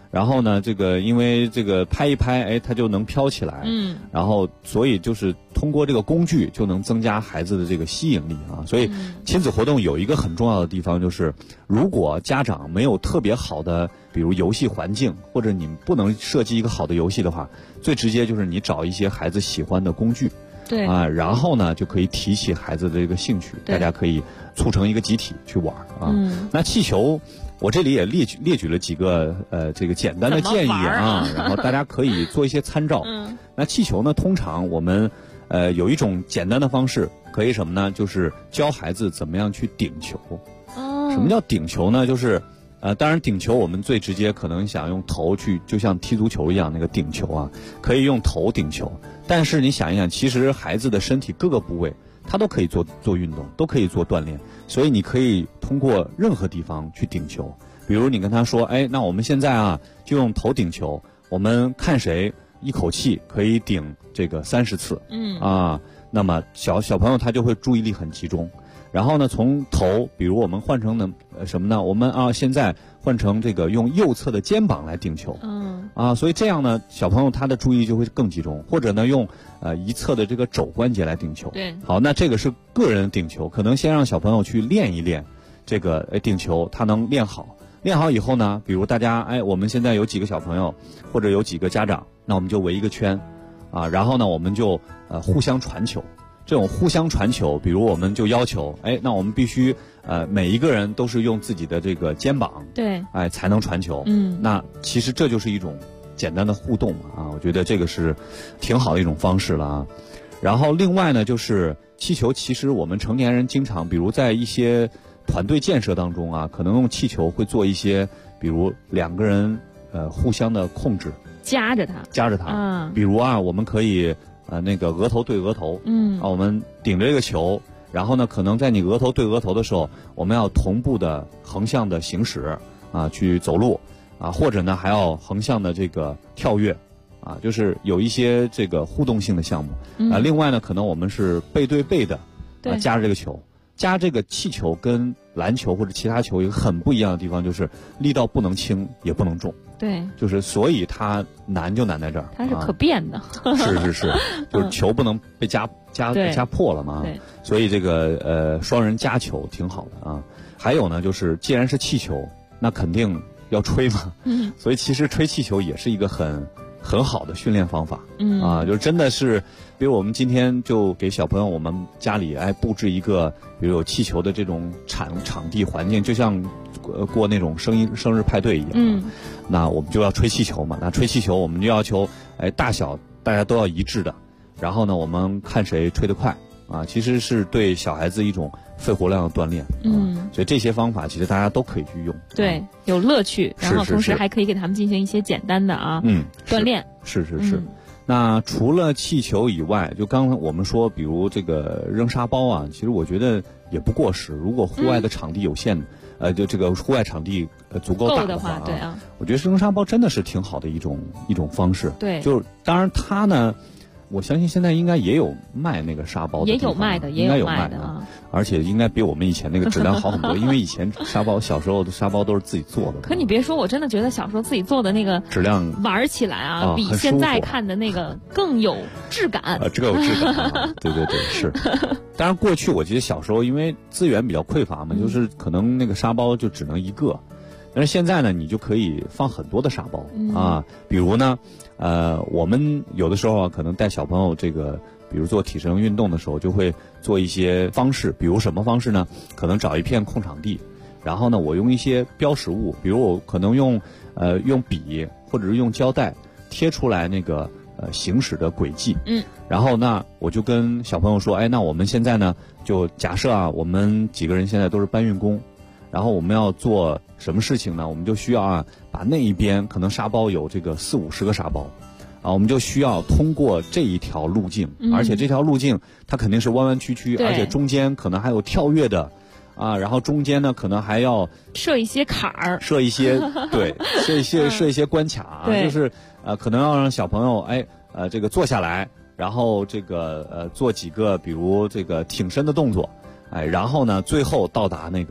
然后呢，这个因为这个拍一拍，哎，它就能飘起来。然后所以就是通过这个工具就能增加孩子的这个吸引力啊。所以亲子活动有一个很重要的地方，就是如果家长没有特别好的，比如游戏环境，或者你不能设计一个好的游戏的话，最直接就是你找一些孩子喜欢的工具。 对啊，然后呢就可以提起孩子的这个兴趣，大家可以促成一个集体去玩啊。那气球，我这里也列举了几个这个简单的建议啊，然后大家可以做一些参照。那气球呢，通常我们有一种简单的方式，可以什么呢？就是教孩子怎么样去顶球。什么叫顶球呢？就是当然顶球我们最直接可能想用头去，就像踢足球一样那个顶球啊，可以用头顶球。但是你想一想，其实孩子的身体各个部位他都可以做运动，都可以做锻炼，所以你可以通过任何地方去顶球。比如你跟他说，哎，那我们现在啊就用头顶球，我们看谁一口气可以顶这个30次。那么小朋友他就会注意力很集中。然后呢，从头，比如我们换成的什么呢？我们现在换成这个用右侧的肩膀来顶球。所以这样呢，小朋友他的注意力就会更集中。或者呢，用一侧的这个肘关节来顶球。 对。 好，那这个是个人顶球，可能先让小朋友去练一练这个顶球，他能练好。练好以后呢，比如大家我们现在有几个小朋友，或者有几个家长，那我们就围一个圈，然后呢，我们就互相传球。这种互相传球，比如我们就要求，那我们必须每一个人都是用自己的这个肩膀， 对， 才能传球。那其实这就是一种简单的互动嘛，我觉得这个是挺好的一种方式了啊。然后另外呢，就是气球，其实我们成年人经常，比如在一些团队建设当中啊，可能用气球会做一些，比如2个人互相的控制，夹着它，比如我们可以。那个额头对额头，我们顶着这个球，然后呢，可能在你额头对额头的时候，我们要同步的横向的行驶去走路或者呢还要横向的这个跳跃就是有一些这个互动性的项目另外呢，可能我们是背对背的夹着这个球，夹这个气球跟篮球或者其他球有一个很不一样的地方，就是力道不能轻也不能重。 对， 就是所以它难就难在这儿， 它是可变的。 是，就是球不能被夹破了嘛。 对， 所以这个双人夹球挺好的啊。还有呢，就是既然是气球，那肯定要吹嘛。所以其实吹气球也是一个很好的训练方法。就真的是，比如我们今天就给小朋友，我们家里布置一个，比如有气球的这种场地环境，就像过那种生日派对一样。那我们就要吹气球嘛。那吹气球，我们就要求大小大家都要一致的。然后呢，我们看谁吹得快其实是对小孩子一种肺活量的锻炼。所以这些方法其实大家都可以去用。 对，有乐趣，然后同时还可以给他们进行一些简单的锻炼。 是。那除了气球以外，就刚才我们说，比如这个扔沙包其实我觉得也不过时。如果户外的场地有限，就这个户外场地足够大的话， 对我觉得扔沙包真的是挺好的一种方式。 对， 就是当然它呢，我相信现在应该也有卖那个沙包的地方， 也有卖的而且应该比我们以前那个质量好很多。因为以前小时候的沙包都是自己做的。 可你别说，我真的觉得小时候自己做的那个质量玩起来比现在看的那个更有质感。 这个有质感对是。当然过去我记得小时候因为资源比较匮乏嘛，就是可能那个沙包就只能一个。但是现在呢，你就可以放很多的沙包比如呢，我们有的时候可能带小朋友这个，比如做体适能运动的时候，就会做一些方式。比如什么方式呢？可能找一片空场地，然后呢，我用一些标识物，比如我可能用笔或者是用胶带贴出来那个行驶的轨迹。然后那我就跟小朋友说，那我们现在呢，就假设我们几个人现在都是搬运工。然后我们要做什么事情呢？我们就需要把那一边可能沙包有这个40-50个沙包我们就需要通过这一条路径，而且这条路径它肯定是弯弯曲曲，而且中间可能还有跳跃的然后中间呢可能还要设一些坎儿， 设一些关卡就是可能要让小朋友这个坐下来，然后这个做几个比如这个挺身的动作。然后呢，最后到达那个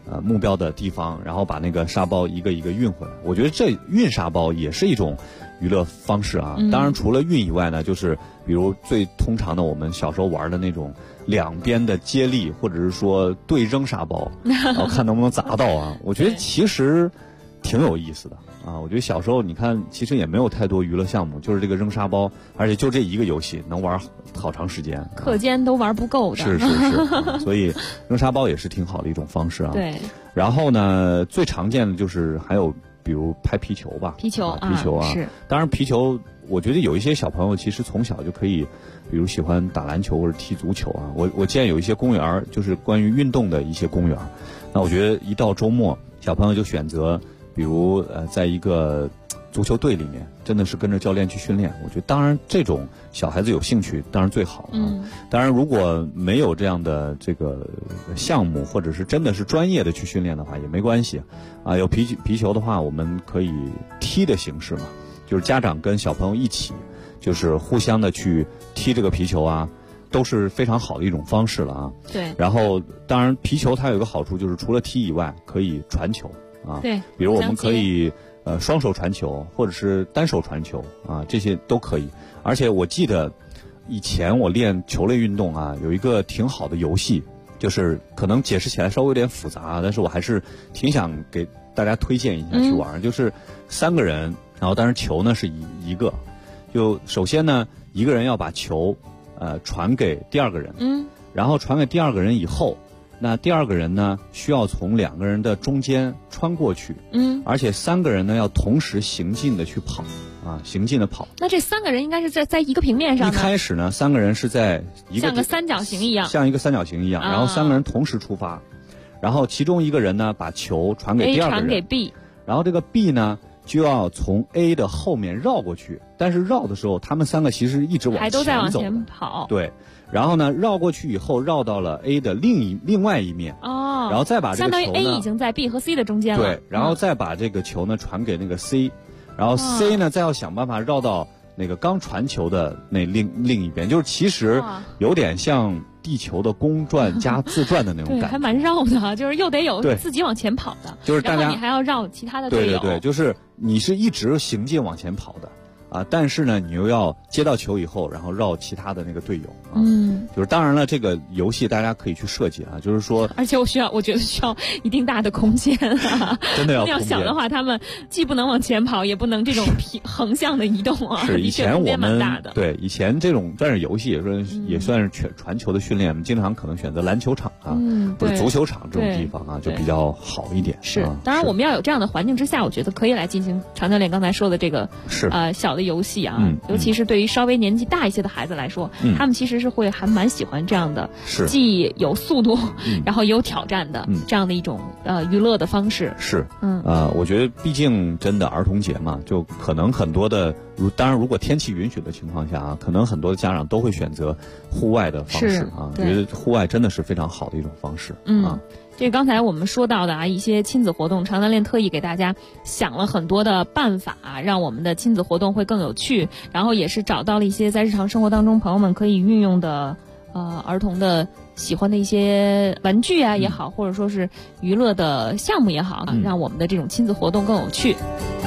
目标的地方，然后把那个沙包一个一个运回来。我觉得这运沙包也是一种娱乐方式啊。当然除了运以外呢，就是比如最通常的我们小时候玩的那种两边的接力，或者是说对扔沙包，然后看能不能砸到啊。我觉得其实挺有意思的啊。我觉得小时候你看其实也没有太多娱乐项目，就是这个扔沙包，而且就这一个游戏能玩好长时间， 课间都玩不够的。 是所以扔沙包也是挺好的一种方式啊。 对。 然后呢，最常见的就是还有比如拍皮球吧。 皮球啊。 是。 当然皮球我觉得有一些小朋友其实从小就可以，比如喜欢打篮球或者踢足球啊。我见有一些公园就是关于运动的一些公园，那我觉得一到周末小朋友就选择比如在一个足球队里面，真的是跟着教练去训练。我觉得当然这种小孩子有兴趣当然最好啊。当然如果没有这样的这个项目，或者是真的是专业的去训练的话也没关系啊。有皮球的话我们可以踢的形式嘛，就是家长跟小朋友一起就是互相的去踢这个皮球啊，都是非常好的一种方式了啊。 对。 然后当然皮球它有一个好处，就是除了踢以外可以传球啊。 对。 比如我们可以双手传球或者是单手传球啊，这些都可以。而且我记得以前我练球类运动啊，有一个挺好的游戏，就是可能解释起来稍微有点复杂，但是我还是挺想给大家推荐一下去玩。就是3个人，然后当然球呢是一个，就首先呢一个人要把球传给第二个人，然后传给第二个人以后，那第二个人呢需要从2个人的中间穿过去，而且3个人呢要同时行进的去跑啊，行进的跑。 那这3个人应该是在一个平面上。 一开始呢3个人是在一个像个三角形一样， 然后3个人同时出发，然后其中一个人呢把球传给第二个人， 传给 B， 然后这个 B 呢就要从 A 的后面绕过去，但是绕的时候他们3个其实一直往前走， 还都在往前跑。 对。然后呢，绕过去以后，绕到了 A 的另外一面，然后再把这个球呢， 相当于 A 已经在 B 和 C 的中间了。 对，然后再把这个球呢传给那个 C，然后 C 呢再要想办法绕到那个刚传球的那另一边，就是其实有点像地球的公转加自转的那种感觉。 对，还蛮绕的，就是又得有自己往前跑的， 就是大家， 然后你还要绕其他的队友。 对，就是你是一直行进往前跑的。啊，但是呢，你又要接到球以后，然后绕其他的那个队友啊。就是当然了，这个游戏大家可以去设计啊，就是说， 而且我觉得需要一定大的空间啊。 真的要想的话，他们既不能往前跑，也不能这种横向的移动啊。 是以前我们对以前这种算是游戏，也算是传球的训练，我们经常可能选择篮球场啊，或者足球场这种地方啊，就比较好一点。 是，当然我们要有这样的环境之下，我觉得可以来进行常教练刚才说的这个小的游戏啊，尤其是对于稍微年纪大一些的孩子来说，他们其实是还蛮喜欢这样的，既有速度，然后也有挑战的这样的一种娱乐的方式。 是，我觉得毕竟真的儿童节嘛，就可能很多的，当然如果天气允许的情况下啊，可能很多的家长都会选择户外的方式啊，觉得户外真的是非常好的一种方式啊。 这刚才我们说到的一些亲子活动，常教练特意给大家想了很多的办法，让我们的亲子活动会更有趣，然后也是找到了一些在日常生活当中朋友们可以运用的儿童的喜欢的一些玩具也好，或者说是娱乐的项目也好，让我们的这种亲子活动更有趣。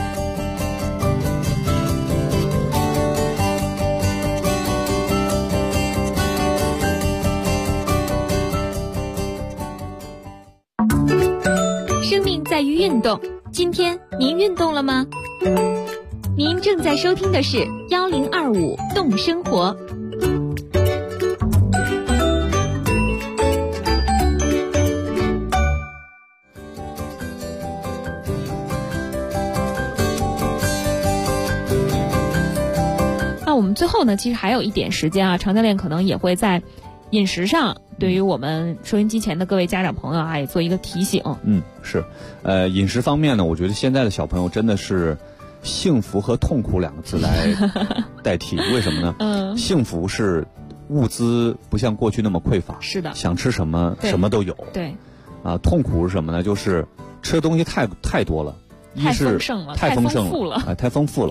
生命在于运动，今天您运动了吗？您正在收听的是1025动生活。 那我们最后呢，其实还有一点时间常教练可能也会在饮食上对于我们收音机前的各位家长朋友也做一个提醒。 是，饮食方面呢，我觉得现在的小朋友真的是幸福和痛苦2个字来代替。为什么呢？幸福是物资不像过去那么匮乏， 是的， 想吃什么什么都有。 对， 痛苦是什么呢？就是吃的东西太多了， 太丰盛了， 太丰富了。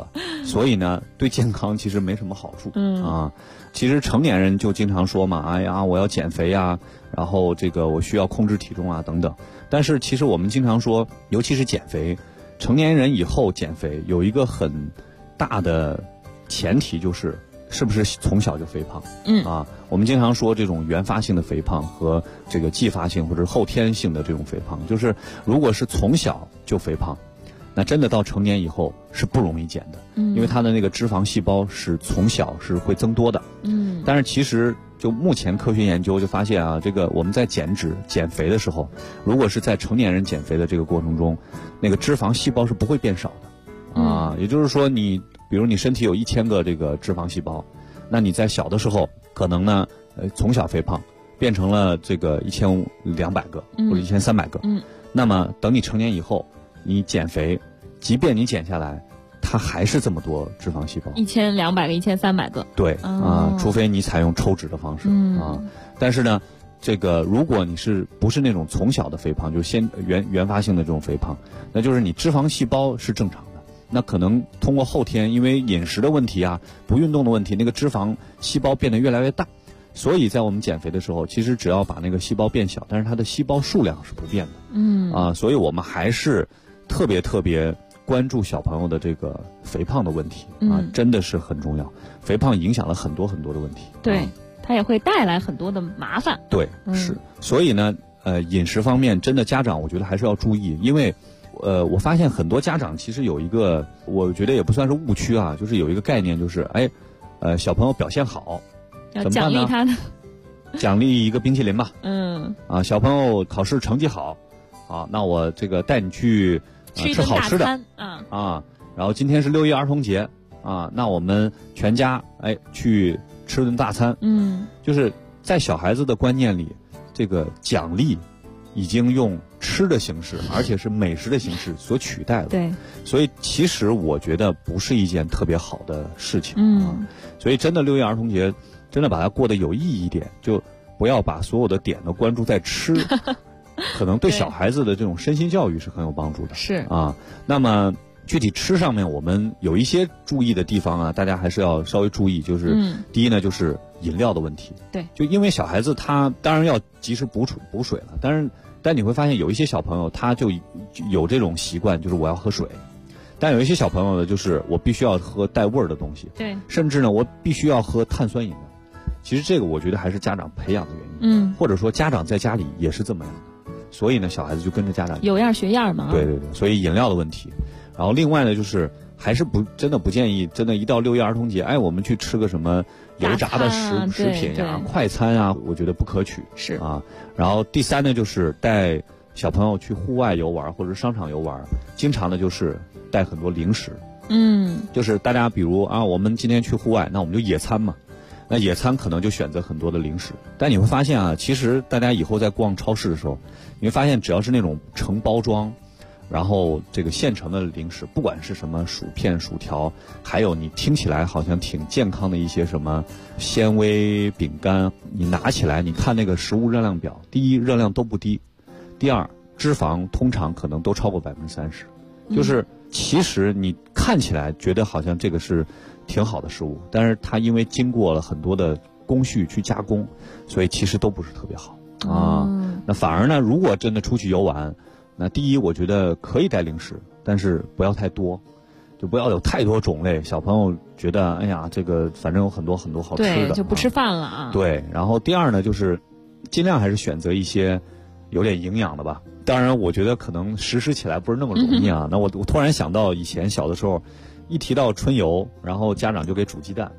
所以呢，对健康其实没什么好处。其实成年人就经常说嘛，哎呀，我要减肥啊，然后这个我需要控制体重啊等等。但是其实我们经常说，尤其是减肥，成年人以后减肥有一个很大的前提就是是不是从小就肥胖。我们经常说这种原发性的肥胖和这个继发性或者后天性的这种肥胖，就是如果是从小就肥胖，那真的到成年以后是不容易减的。因为它的那个脂肪细胞是从小是会增多的。但是其实就目前科学研究就发现啊，这个我们在减脂减肥的时候，如果是在成年人减肥的这个过程中，那个脂肪细胞是不会变少的。也就是说比如你身体有1000个这个脂肪细胞，那你在小的时候可能呢从小肥胖变成了这个1200个或者1300个。那么等你成年以后，你减肥，即便你减下来，它还是这么多脂肪细胞 ，1200个、1300个。 对除非你采用抽脂的方式。但是呢，这个如果你不是那种从小的肥胖，就是原发性的这种肥胖，那就是你脂肪细胞是正常的。那可能通过后天因为饮食的问题啊、不运动的问题，那个脂肪细胞变得越来越大。所以在我们减肥的时候，其实只要把那个细胞变小，但是它的细胞数量是不变的。所以我们还是特别关注小朋友的这个肥胖的问题真的是很重要。肥胖影响了很多的问题。 对，它也会带来很多的麻烦。 对，是。所以呢，饮食方面真的家长我觉得还是要注意，因为我发现很多家长其实有一个，我觉得也不算是误区啊，就是有一个概念，就是小朋友表现好， 要奖励他的， 奖励一个冰淇淋吧。小朋友考试成绩好，那我这个带你去吃好吃的然后今天是6一儿童节那我们全家去吃顿大餐。就是在小孩子的观念里，这个奖励已经用吃的形式，而且是美食的形式所取代了。 对， 所以其实我觉得不是一件特别好的事情。所以真的6一儿童节，真的把它过得有意义一点，就不要把所有的点都关注在吃，可能对小孩子的这种身心教育是很有帮助的。 是那么具体吃上面，我们有一些注意的地方啊，大家还是要稍微注意。就是第一呢，就是饮料的问题。 对， 就因为小孩子他当然要及时补水了，但你会发现有一些小朋友他就有这种习惯，就是我要喝水。但有一些小朋友呢，就是我必须要喝带味儿的东西。 对， 甚至呢，我必须要喝碳酸饮料。其实这个我觉得还是家长培养的原因。或者说家长在家里也是这么样的，所以呢，小孩子就跟着家长有样学样嘛。 对，所以饮料的问题。然后另外呢，就是还是真的不建议，真的一到6一儿童节，我们去吃个什么油炸的食品呀、快餐啊，我觉得不可取。 是然后第三呢，就是带小朋友去户外游玩或者商场游玩，经常的就是带很多零食。就是大家比如我们今天去户外，那我们就野餐嘛。那野餐可能就选择很多的零食，但你会发现其实大家以后在逛超市的时候，你会发现只要是那种成包装，然后这个现成的零食，不管是什么薯片、薯条，还有你听起来好像挺健康的一些什么纤维饼干，你拿起来你看那个食物热量表，第一热量都不低，第二脂肪通常可能都超过30%，就是其实你看起来觉得好像这个是挺好的食物，但是它因为经过了很多的工序去加工，所以其实都不是特别好那反而呢，如果真的出去游玩，那第一我觉得可以带零食，但是不要太多，就不要有太多种类，小朋友觉得哎呀这个反正有很多好吃的， 对，就不吃饭了对，然后第二呢，就是尽量还是选择一些有点营养的吧。当然我觉得可能实施起来不是那么容易那我突然想到以前小的时候，一提到春游，然后家长就给煮鸡蛋。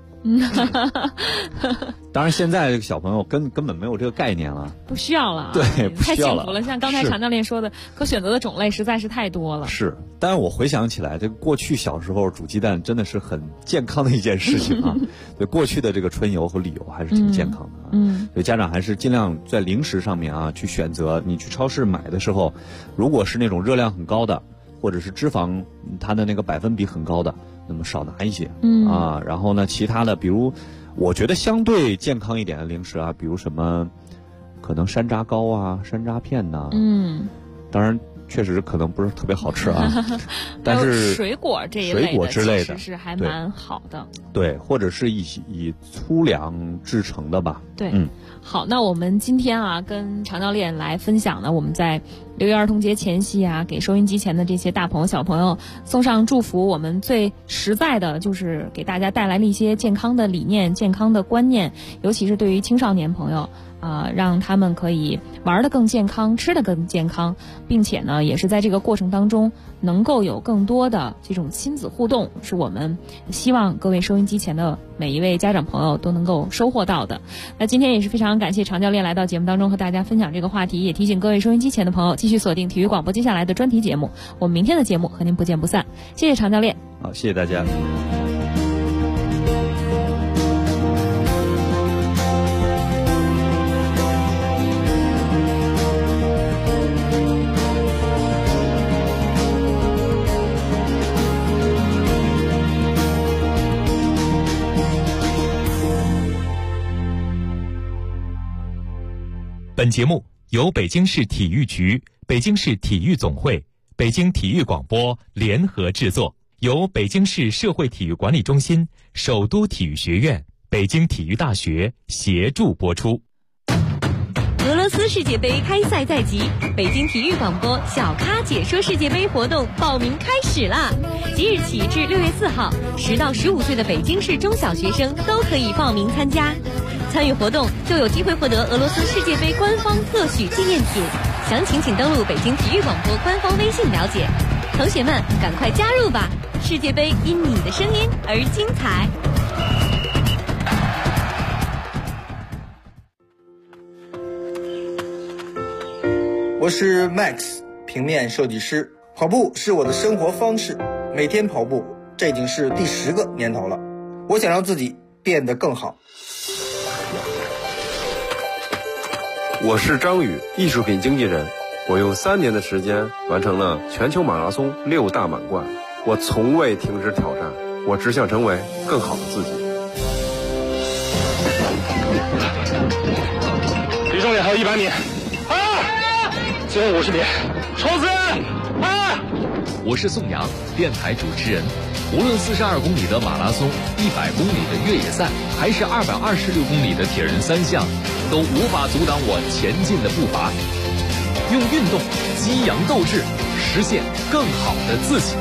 当然现在这个小朋友根本没有这个概念了， 不需要了。 对，不需要了。太幸福了。 像刚才常教练说的，可选择的种类实在是太多了。 是，但是我回想起来，这个过去小时候煮鸡蛋真的是很健康的一件事情对，过去的这个春游和旅游还是挺健康的所以家长还是尽量在零食上面去选择。你去超市买的时候，如果是那种热量很高的，或者是脂肪它的那个百分比很高的，那么少拿一些然后呢，其他的比如我觉得相对健康一点的零食比如什么可能山楂糕山楂片当然确实可能不是特别好吃啊，但是水果这一类的水果之类的其实是还蛮好的。 对，或者是以粗粮制成的吧。 对，好，那我们今天啊，跟常教练来分享呢，我们在6月儿童节前夕啊，给收音机前的这些大朋友小朋友送上祝福。我们最实在的就是给大家带来了一些健康的理念、健康的观念，尤其是对于青少年朋友。让他们可以玩得更健康，吃得更健康，并且呢，也是在这个过程当中能够有更多的这种亲子互动，是我们希望各位收音机前的每一位家长朋友都能够收获到的。那今天也是非常感谢常教练来到节目当中和大家分享这个话题，也提醒各位收音机前的朋友继续锁定体育广播接下来的专题节目，我们明天的节目和您不见不散。谢谢常教练。 好，谢谢大家。 本节目由北京市体育局、北京市体育总会、北京体育广播联合制作，由北京市社会体育管理中心、首都体育学院、北京体育大学协助播出。 俄罗斯世界杯开赛在即，北京体育广播小咖解说世界杯活动报名开始啦！即日起至6月4号，10到15岁的北京市中小学生都可以报名参加。参与活动就有机会获得俄罗斯世界杯官方特许纪念品，详情请登录北京体育广播官方微信了解。同学们，赶快加入吧！世界杯因你的声音而精彩。 我是 Max， 平面设计师。跑步是我的生活方式，每天跑步，这已经是第10个年头了。我想让自己变得更好。 我是张宇，艺术品经纪人。我用3年的时间完成了全球马拉松6大满贯。我从未停止挑战，我只想成为更好的自己。 离终点还有100米，最后50米，冲刺！ 我是宋阳，电台主持人。无论42公里的马拉松、100公里的越野赛，还是226公里的铁人3项，都无法阻挡我前进的步伐。用运动激扬斗志，实现更好的自己。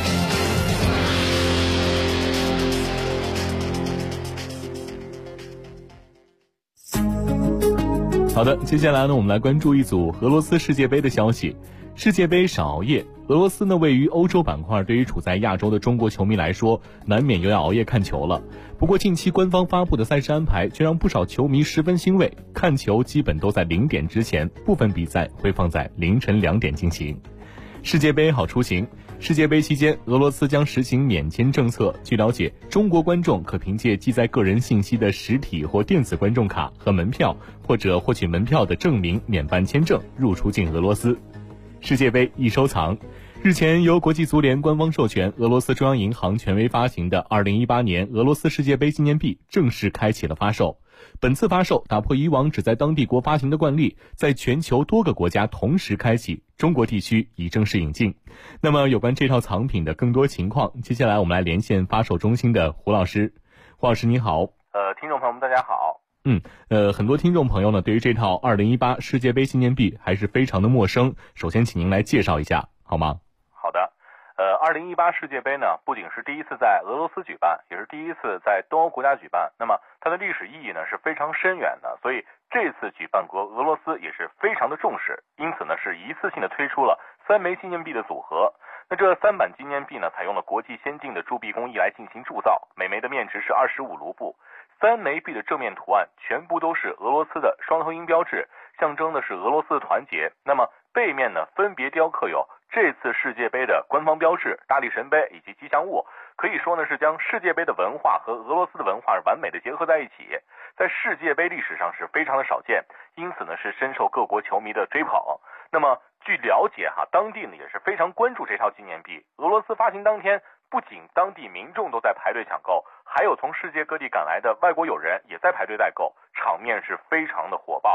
好的，接下来呢，我们来关注一组俄罗斯世界杯的消息。世界杯少熬夜，俄罗斯呢位于欧洲板块，对于处在亚洲的中国球迷来说，难免又要熬夜看球了。不过近期官方发布的赛事安排却让不少球迷十分欣慰，看球基本都在0点之前，部分比赛会放在凌晨2点进行。世界杯好出行。世界杯期间，俄罗斯将实行免签政策。据了解，中国观众可凭借记载个人信息的实体或电子观众卡和门票，或者获取门票的证明免办签证入出境俄罗斯。世界杯易收藏。日前，由国际足联官方授权，俄罗斯中央银行权威发行的2018年俄罗斯世界杯纪念币正式开启了发售。本次发售打破以往只在当地国发行的惯例，在全球多个国家同时开启，中国地区已正式引进。那么有关这套藏品的更多情况，接下来我们来连线发售中心的胡老师。胡老师你好。 听众朋友们大家好。 很多听众朋友呢对于这套2018世界杯纪念币还是非常的陌生，首先请您来介绍一下好吗？ 好的。2018世界杯呢，不仅是第一次在俄罗斯举办，也是第一次在东欧国家举办。那么它的历史意义呢是非常深远的，所以这次举办国俄罗斯也是非常的重视，因此呢是一次性的推出了3枚纪念币的组合。那这3版纪念币呢，采用了国际先进的铸币工艺来进行铸造，每枚的面值是25卢布。3枚币的正面图案全部都是俄罗斯的双头鹰标志，象征的是俄罗斯的团结。那么背面呢，分别雕刻有这次世界杯的官方标志、大力神杯以及吉祥物，可以说呢是将世界杯的文化和俄罗斯的文化完美的结合在一起，在世界杯历史上是非常的少见，因此呢是深受各国球迷的追捧。那么据了解当地呢也是非常关注这套纪念币。俄罗斯发行当天，不仅当地民众都在排队抢购，还有从世界各地赶来的外国友人也在排队代购，场面是非常的火爆。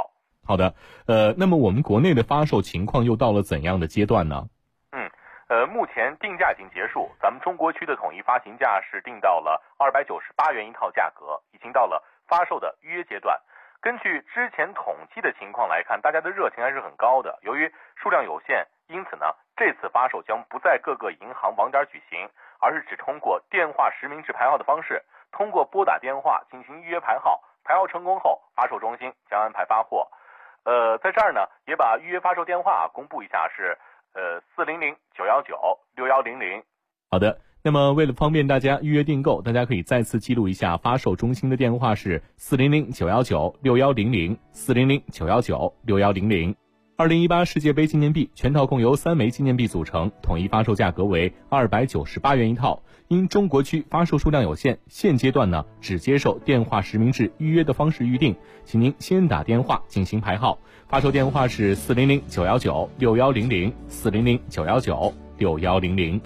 好的，那么我们国内的发售情况又到了怎样的阶段呢？ 目前定价已经结束，咱们中国区的统一发行价是定到了298元一套价格，已经到了发售的预约阶段。根据之前统计的情况来看，大家的热情还是很高的。由于数量有限，因此呢，这次发售将不在各个银行网点举行，而是只通过电话实名制排号的方式，通过拨打电话进行预约排号，排号成功后，发售中心将安排发货。在这儿呢，也把预约发售电话公布一下，是400-919-6100。 好的，那么为了方便大家预约订购，大家可以再次记录一下发售中心的电话是400-919-6100 400-919-6100。2018世界杯纪念币全套共由3枚纪念币组成，统一发售价格为298元一套。因中国区发售数量有限，现阶段呢只接受电话实名制预约的方式预定，请您先打电话进行排号。发售电话是400-919-6100 400-919-6100。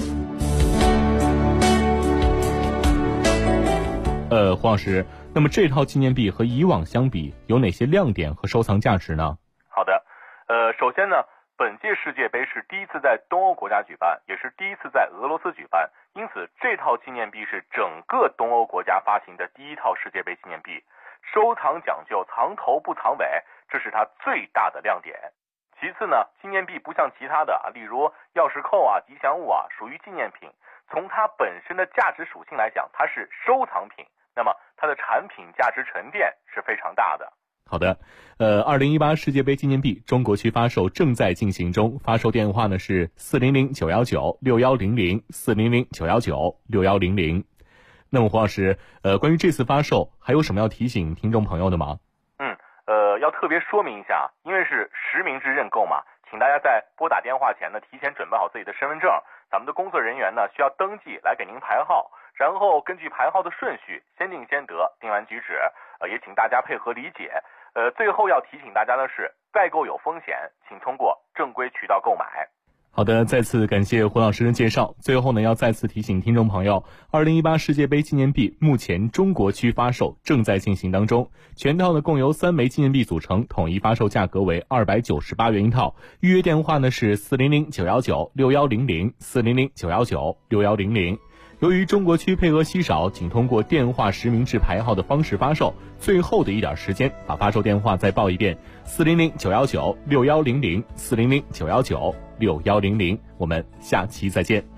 黄老师，那么这套纪念币和以往相比有哪些亮点和收藏价值呢？ 好的，首先呢，本届世界杯是第一次在东欧国家举办，也是第一次在俄罗斯举办，因此这套纪念币是整个东欧国家发行的第一套世界杯纪念币。收藏讲究藏头不藏尾，这是它最大的亮点。其次呢，纪念币不像其他的例如钥匙扣吉祥物属于纪念品，从它本身的价值属性来讲，它是收藏品，那么它的产品价值沉淀是非常大的。 好的，2018世界杯纪念币中国区发售正在进行中，发售电话呢是400-919-6100 400-919-6100。那么黄老师，关于这次发售还有什么要提醒听众朋友的吗？ 要特别说明一下，因为是实名制认购嘛，请大家在拨打电话前呢，提前准备好自己的身份证，咱们的工作人员呢需要登记来给您排号，然后根据排号的顺序先定先得，定完举止，也请大家配合理解。最后要提醒大家的是，代购有风险，请通过正规渠道购买。 好的，再次感谢胡老师的介绍。最后呢，要再次提醒听众朋友，2018世界杯纪念币目前中国区发售正在进行当中，全套呢共由3枚纪念币组成，统一发售价格为298元一套。预约电话呢是400-919-6100 400-919-6100。由于中国区配额稀少，仅通过电话实名制排号的方式发售，最后的一点时间，把发售电话再报一遍：400-919-6100 400-919-6100。我们下期再见。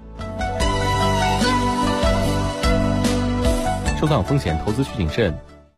收藏风险，投资需谨慎。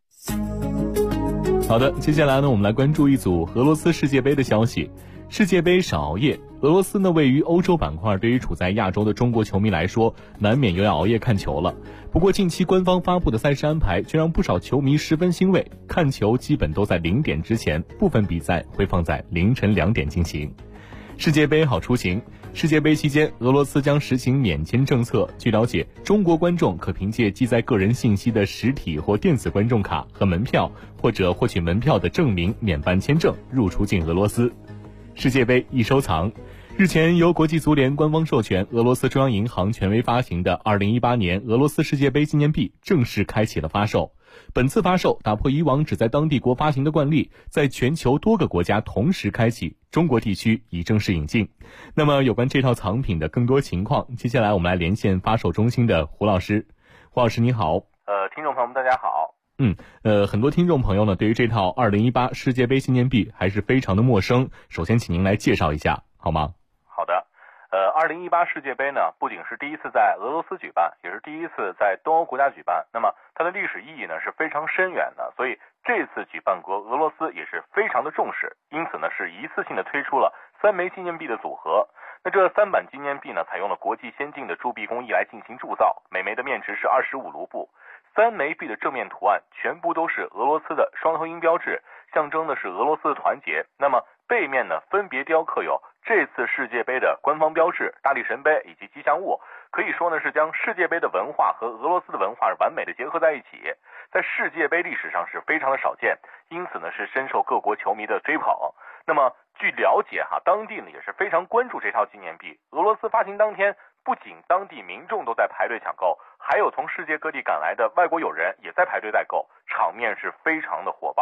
好的，接下来呢，我们来关注一组俄罗斯世界杯的消息。世界杯少熬夜，俄罗斯呢位于欧洲板块，对于处在亚洲的中国球迷来说，难免又要熬夜看球了。不过近期官方发布的赛事安排却让不少球迷十分欣慰，看球基本都在0点之前，部分比赛会放在凌晨2点进行。世界杯好出行，世界杯期间，俄罗斯将实行免签政策。据了解，中国观众可凭借记载个人信息的实体或电子观众卡和门票，或者获取门票的证明免办签证入出境俄罗斯。世界杯易收藏，日前由国际足联官方授权，俄罗斯中央银行权威发行的2018年俄罗斯世界杯纪念币正式开启了发售。本次发售打破以往只在当地国发行的惯例，在全球多个国家同时开启，中国地区已正式引进。那么有关这套藏品的更多情况，接下来我们来连线发售中心的胡老师。胡老师你好。 听众朋友们大家好。 很多听众朋友呢，对于这套2018世界杯纪念币还是非常的陌生。首先，请您来介绍一下，好吗？ 好的。2018世界杯呢，不仅是第一次在俄罗斯举办，也是第一次在东欧国家举办。那么它的历史意义呢是非常深远的，所以这次举办国俄罗斯也是非常的重视。因此呢，是一次性的推出了3枚纪念币的组合。那这3版纪念币呢，采用了国际先进的铸币工艺来进行铸造，每枚的面值是25卢布。3枚币的正面图案全部都是俄罗斯的双头鹰标志，象征的是俄罗斯的团结。那么背面呢，分别雕刻有这次世界杯的官方标志、大力神杯以及吉祥物，可以说呢是将世界杯的文化和俄罗斯的文化完美的结合在一起，在世界杯历史上是非常的少见，因此呢是深受各国球迷的追捧。那么据了解当地呢也是非常关注这套纪念币。俄罗斯发行当天，不仅当地民众都在排队抢购，还有从世界各地赶来的外国友人也在排队代购，场面是非常的火爆。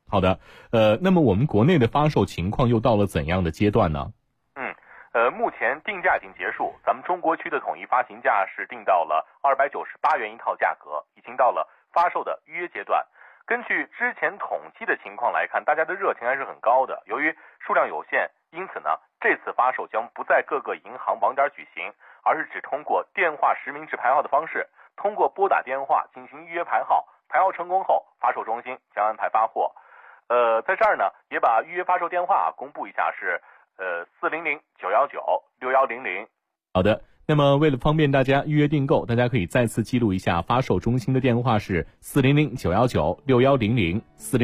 好的，那么我们国内的发售情况又到了怎样的阶段呢？ 目前定价已经结束，咱们中国区的统一发行价是定到了298元一套价格，已经到了发售的预约阶段。根据之前统计的情况来看，大家的热情还是很高的。由于数量有限，因此呢，这次发售将不在各个银行网点举行，而是只通过电话实名制排号的方式，通过拨打电话进行预约排号，排号成功后，发售中心将安排发货。在这儿呢，也把预约发售电话公布一下，是400-919-6100。 好的。那么为了方便大家预约订购，大家可以再次记录一下发售中心的电话是400-919-6100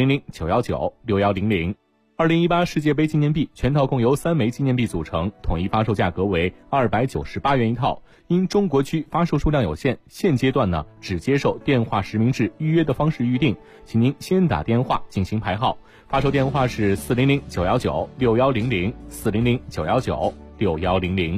400-919-6100。2018世界杯纪念币全套共由3枚纪念币组成，统一发售价格为298元一套。因中国区发售数量有限，现阶段呢只接受电话实名制预约的方式预定，请您先打电话进行排号。发售电话是400-919-6100 400-919-6100。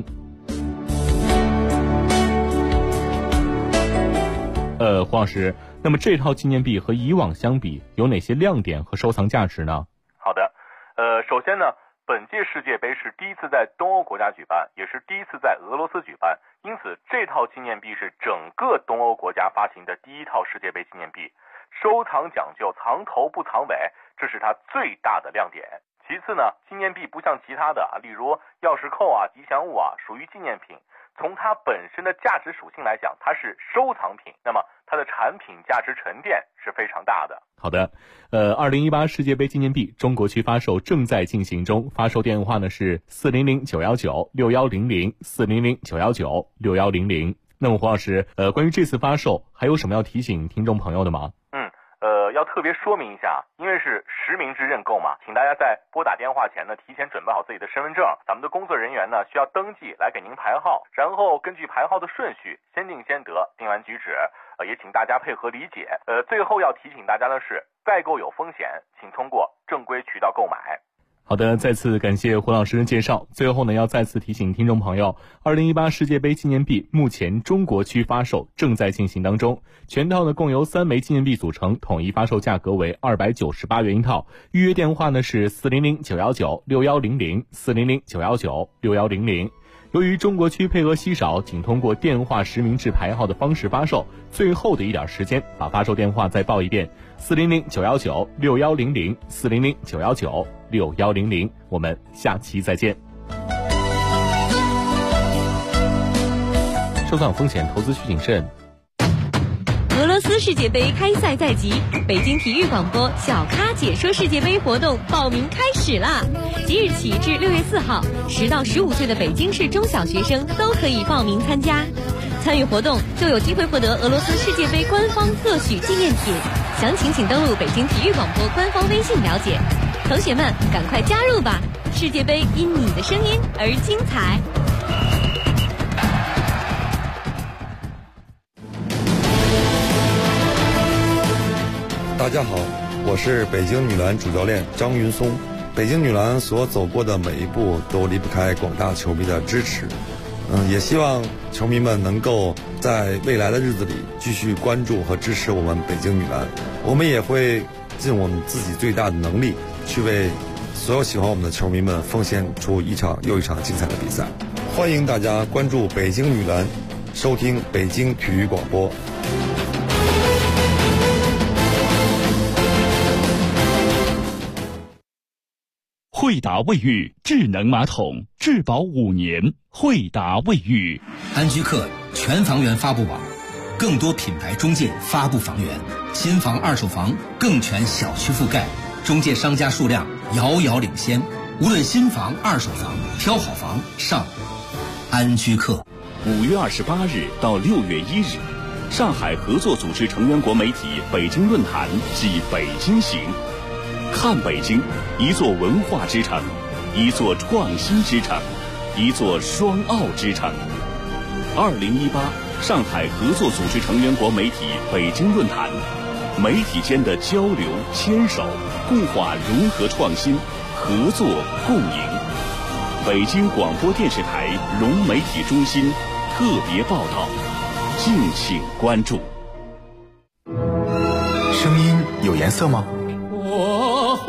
黄老师，那么这套纪念币和以往相比有哪些亮点和收藏价值呢？ 好的，首先呢，本届世界杯是第一次在东欧国家举办，也是第一次在俄罗斯举办，因此这套纪念币是整个东欧国家发行的第一套世界杯纪念币。收藏讲究藏头不藏尾，这是它最大的亮点。其次呢，纪念币不像其他的例如钥匙扣啊、吉祥物啊，属于纪念品。从它本身的价值属性来讲，它是收藏品，那么它的产品价值沉淀是非常大的。 好的，2018世界杯纪念币中国区发售正在进行中，发售电话呢是400-919-6100 400-919-6100。那么黄老师，关于这次发售还有什么要提醒听众朋友的吗？ 要特别说明一下，因为是实名制认购嘛，请大家在拨打电话前呢，提前准备好自己的身份证，咱们的工作人员呢需要登记来给您排号，然后根据排号的顺序，先定先得，定完举止，也请大家配合理解。最后要提醒大家的是，代购有风险，请通过正规渠道购买。 好的，再次感谢胡老师的介绍。最后呢，要再次提醒听众朋友，2018世界杯纪念币目前中国区发售正在进行当中，全套呢共由3枚纪念币组成，统一发售价格为298元一套。预约电话呢是400-919-6100 400-919-6100。由于中国区配额稀少，仅通过电话实名制排号的方式发售，最后的一点时间，把发售电话再报一遍：400-919-6100 400-919-6100。我们下期再见。收藏风险，投资需谨慎。 俄罗斯世界杯开赛在即，北京体育广播小咖解说世界杯活动报名开始啦！即日起至6月4号，10到15岁的北京市中小学生都可以报名参加。参与活动就有机会获得俄罗斯世界杯官方特许纪念品，详情请登录北京体育广播官方微信了解。同学们，赶快加入吧！世界杯因你的声音而精彩。 大家好，我是北京女篮主教练张云松。北京女篮所走过的每一步都离不开广大球迷的支持。也希望球迷们能够在未来的日子里继续关注和支持我们北京女篮。我们也会尽我们自己最大的能力，去为所有喜欢我们的球迷们奉献出一场又一场精彩的比赛。欢迎大家关注北京女篮，收听北京体育广播。 惠达卫浴智能马桶，质保5年。惠达卫浴， 安居客全房源发布网，更多品牌中介发布房源，新房二手房更全小区覆盖，中介商家数量遥遥领先。无论新房二手房，挑好房上安居客。 5月28日到6月1日，上海合作组织成员国媒体北京论坛暨北京行。看北京，一座文化之城，一座创新之城，一座双奥之城。2018上海合作组织成员国媒体北京论坛，媒体间的交流牵手，固化融合创新，合作共赢。北京广播电视台融媒体中心特别报道，敬请关注。 声音有颜色吗？ 我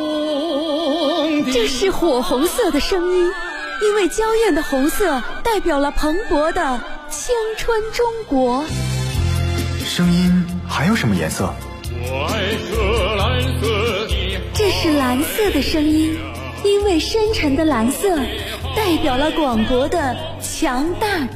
这是火红色的声音，因为娇艳的红色代表了蓬勃的青春中国。 声音还有什么颜色？ 我爱这蓝色的。 这是蓝色的声音，因为深沉的蓝色代表了广博的强大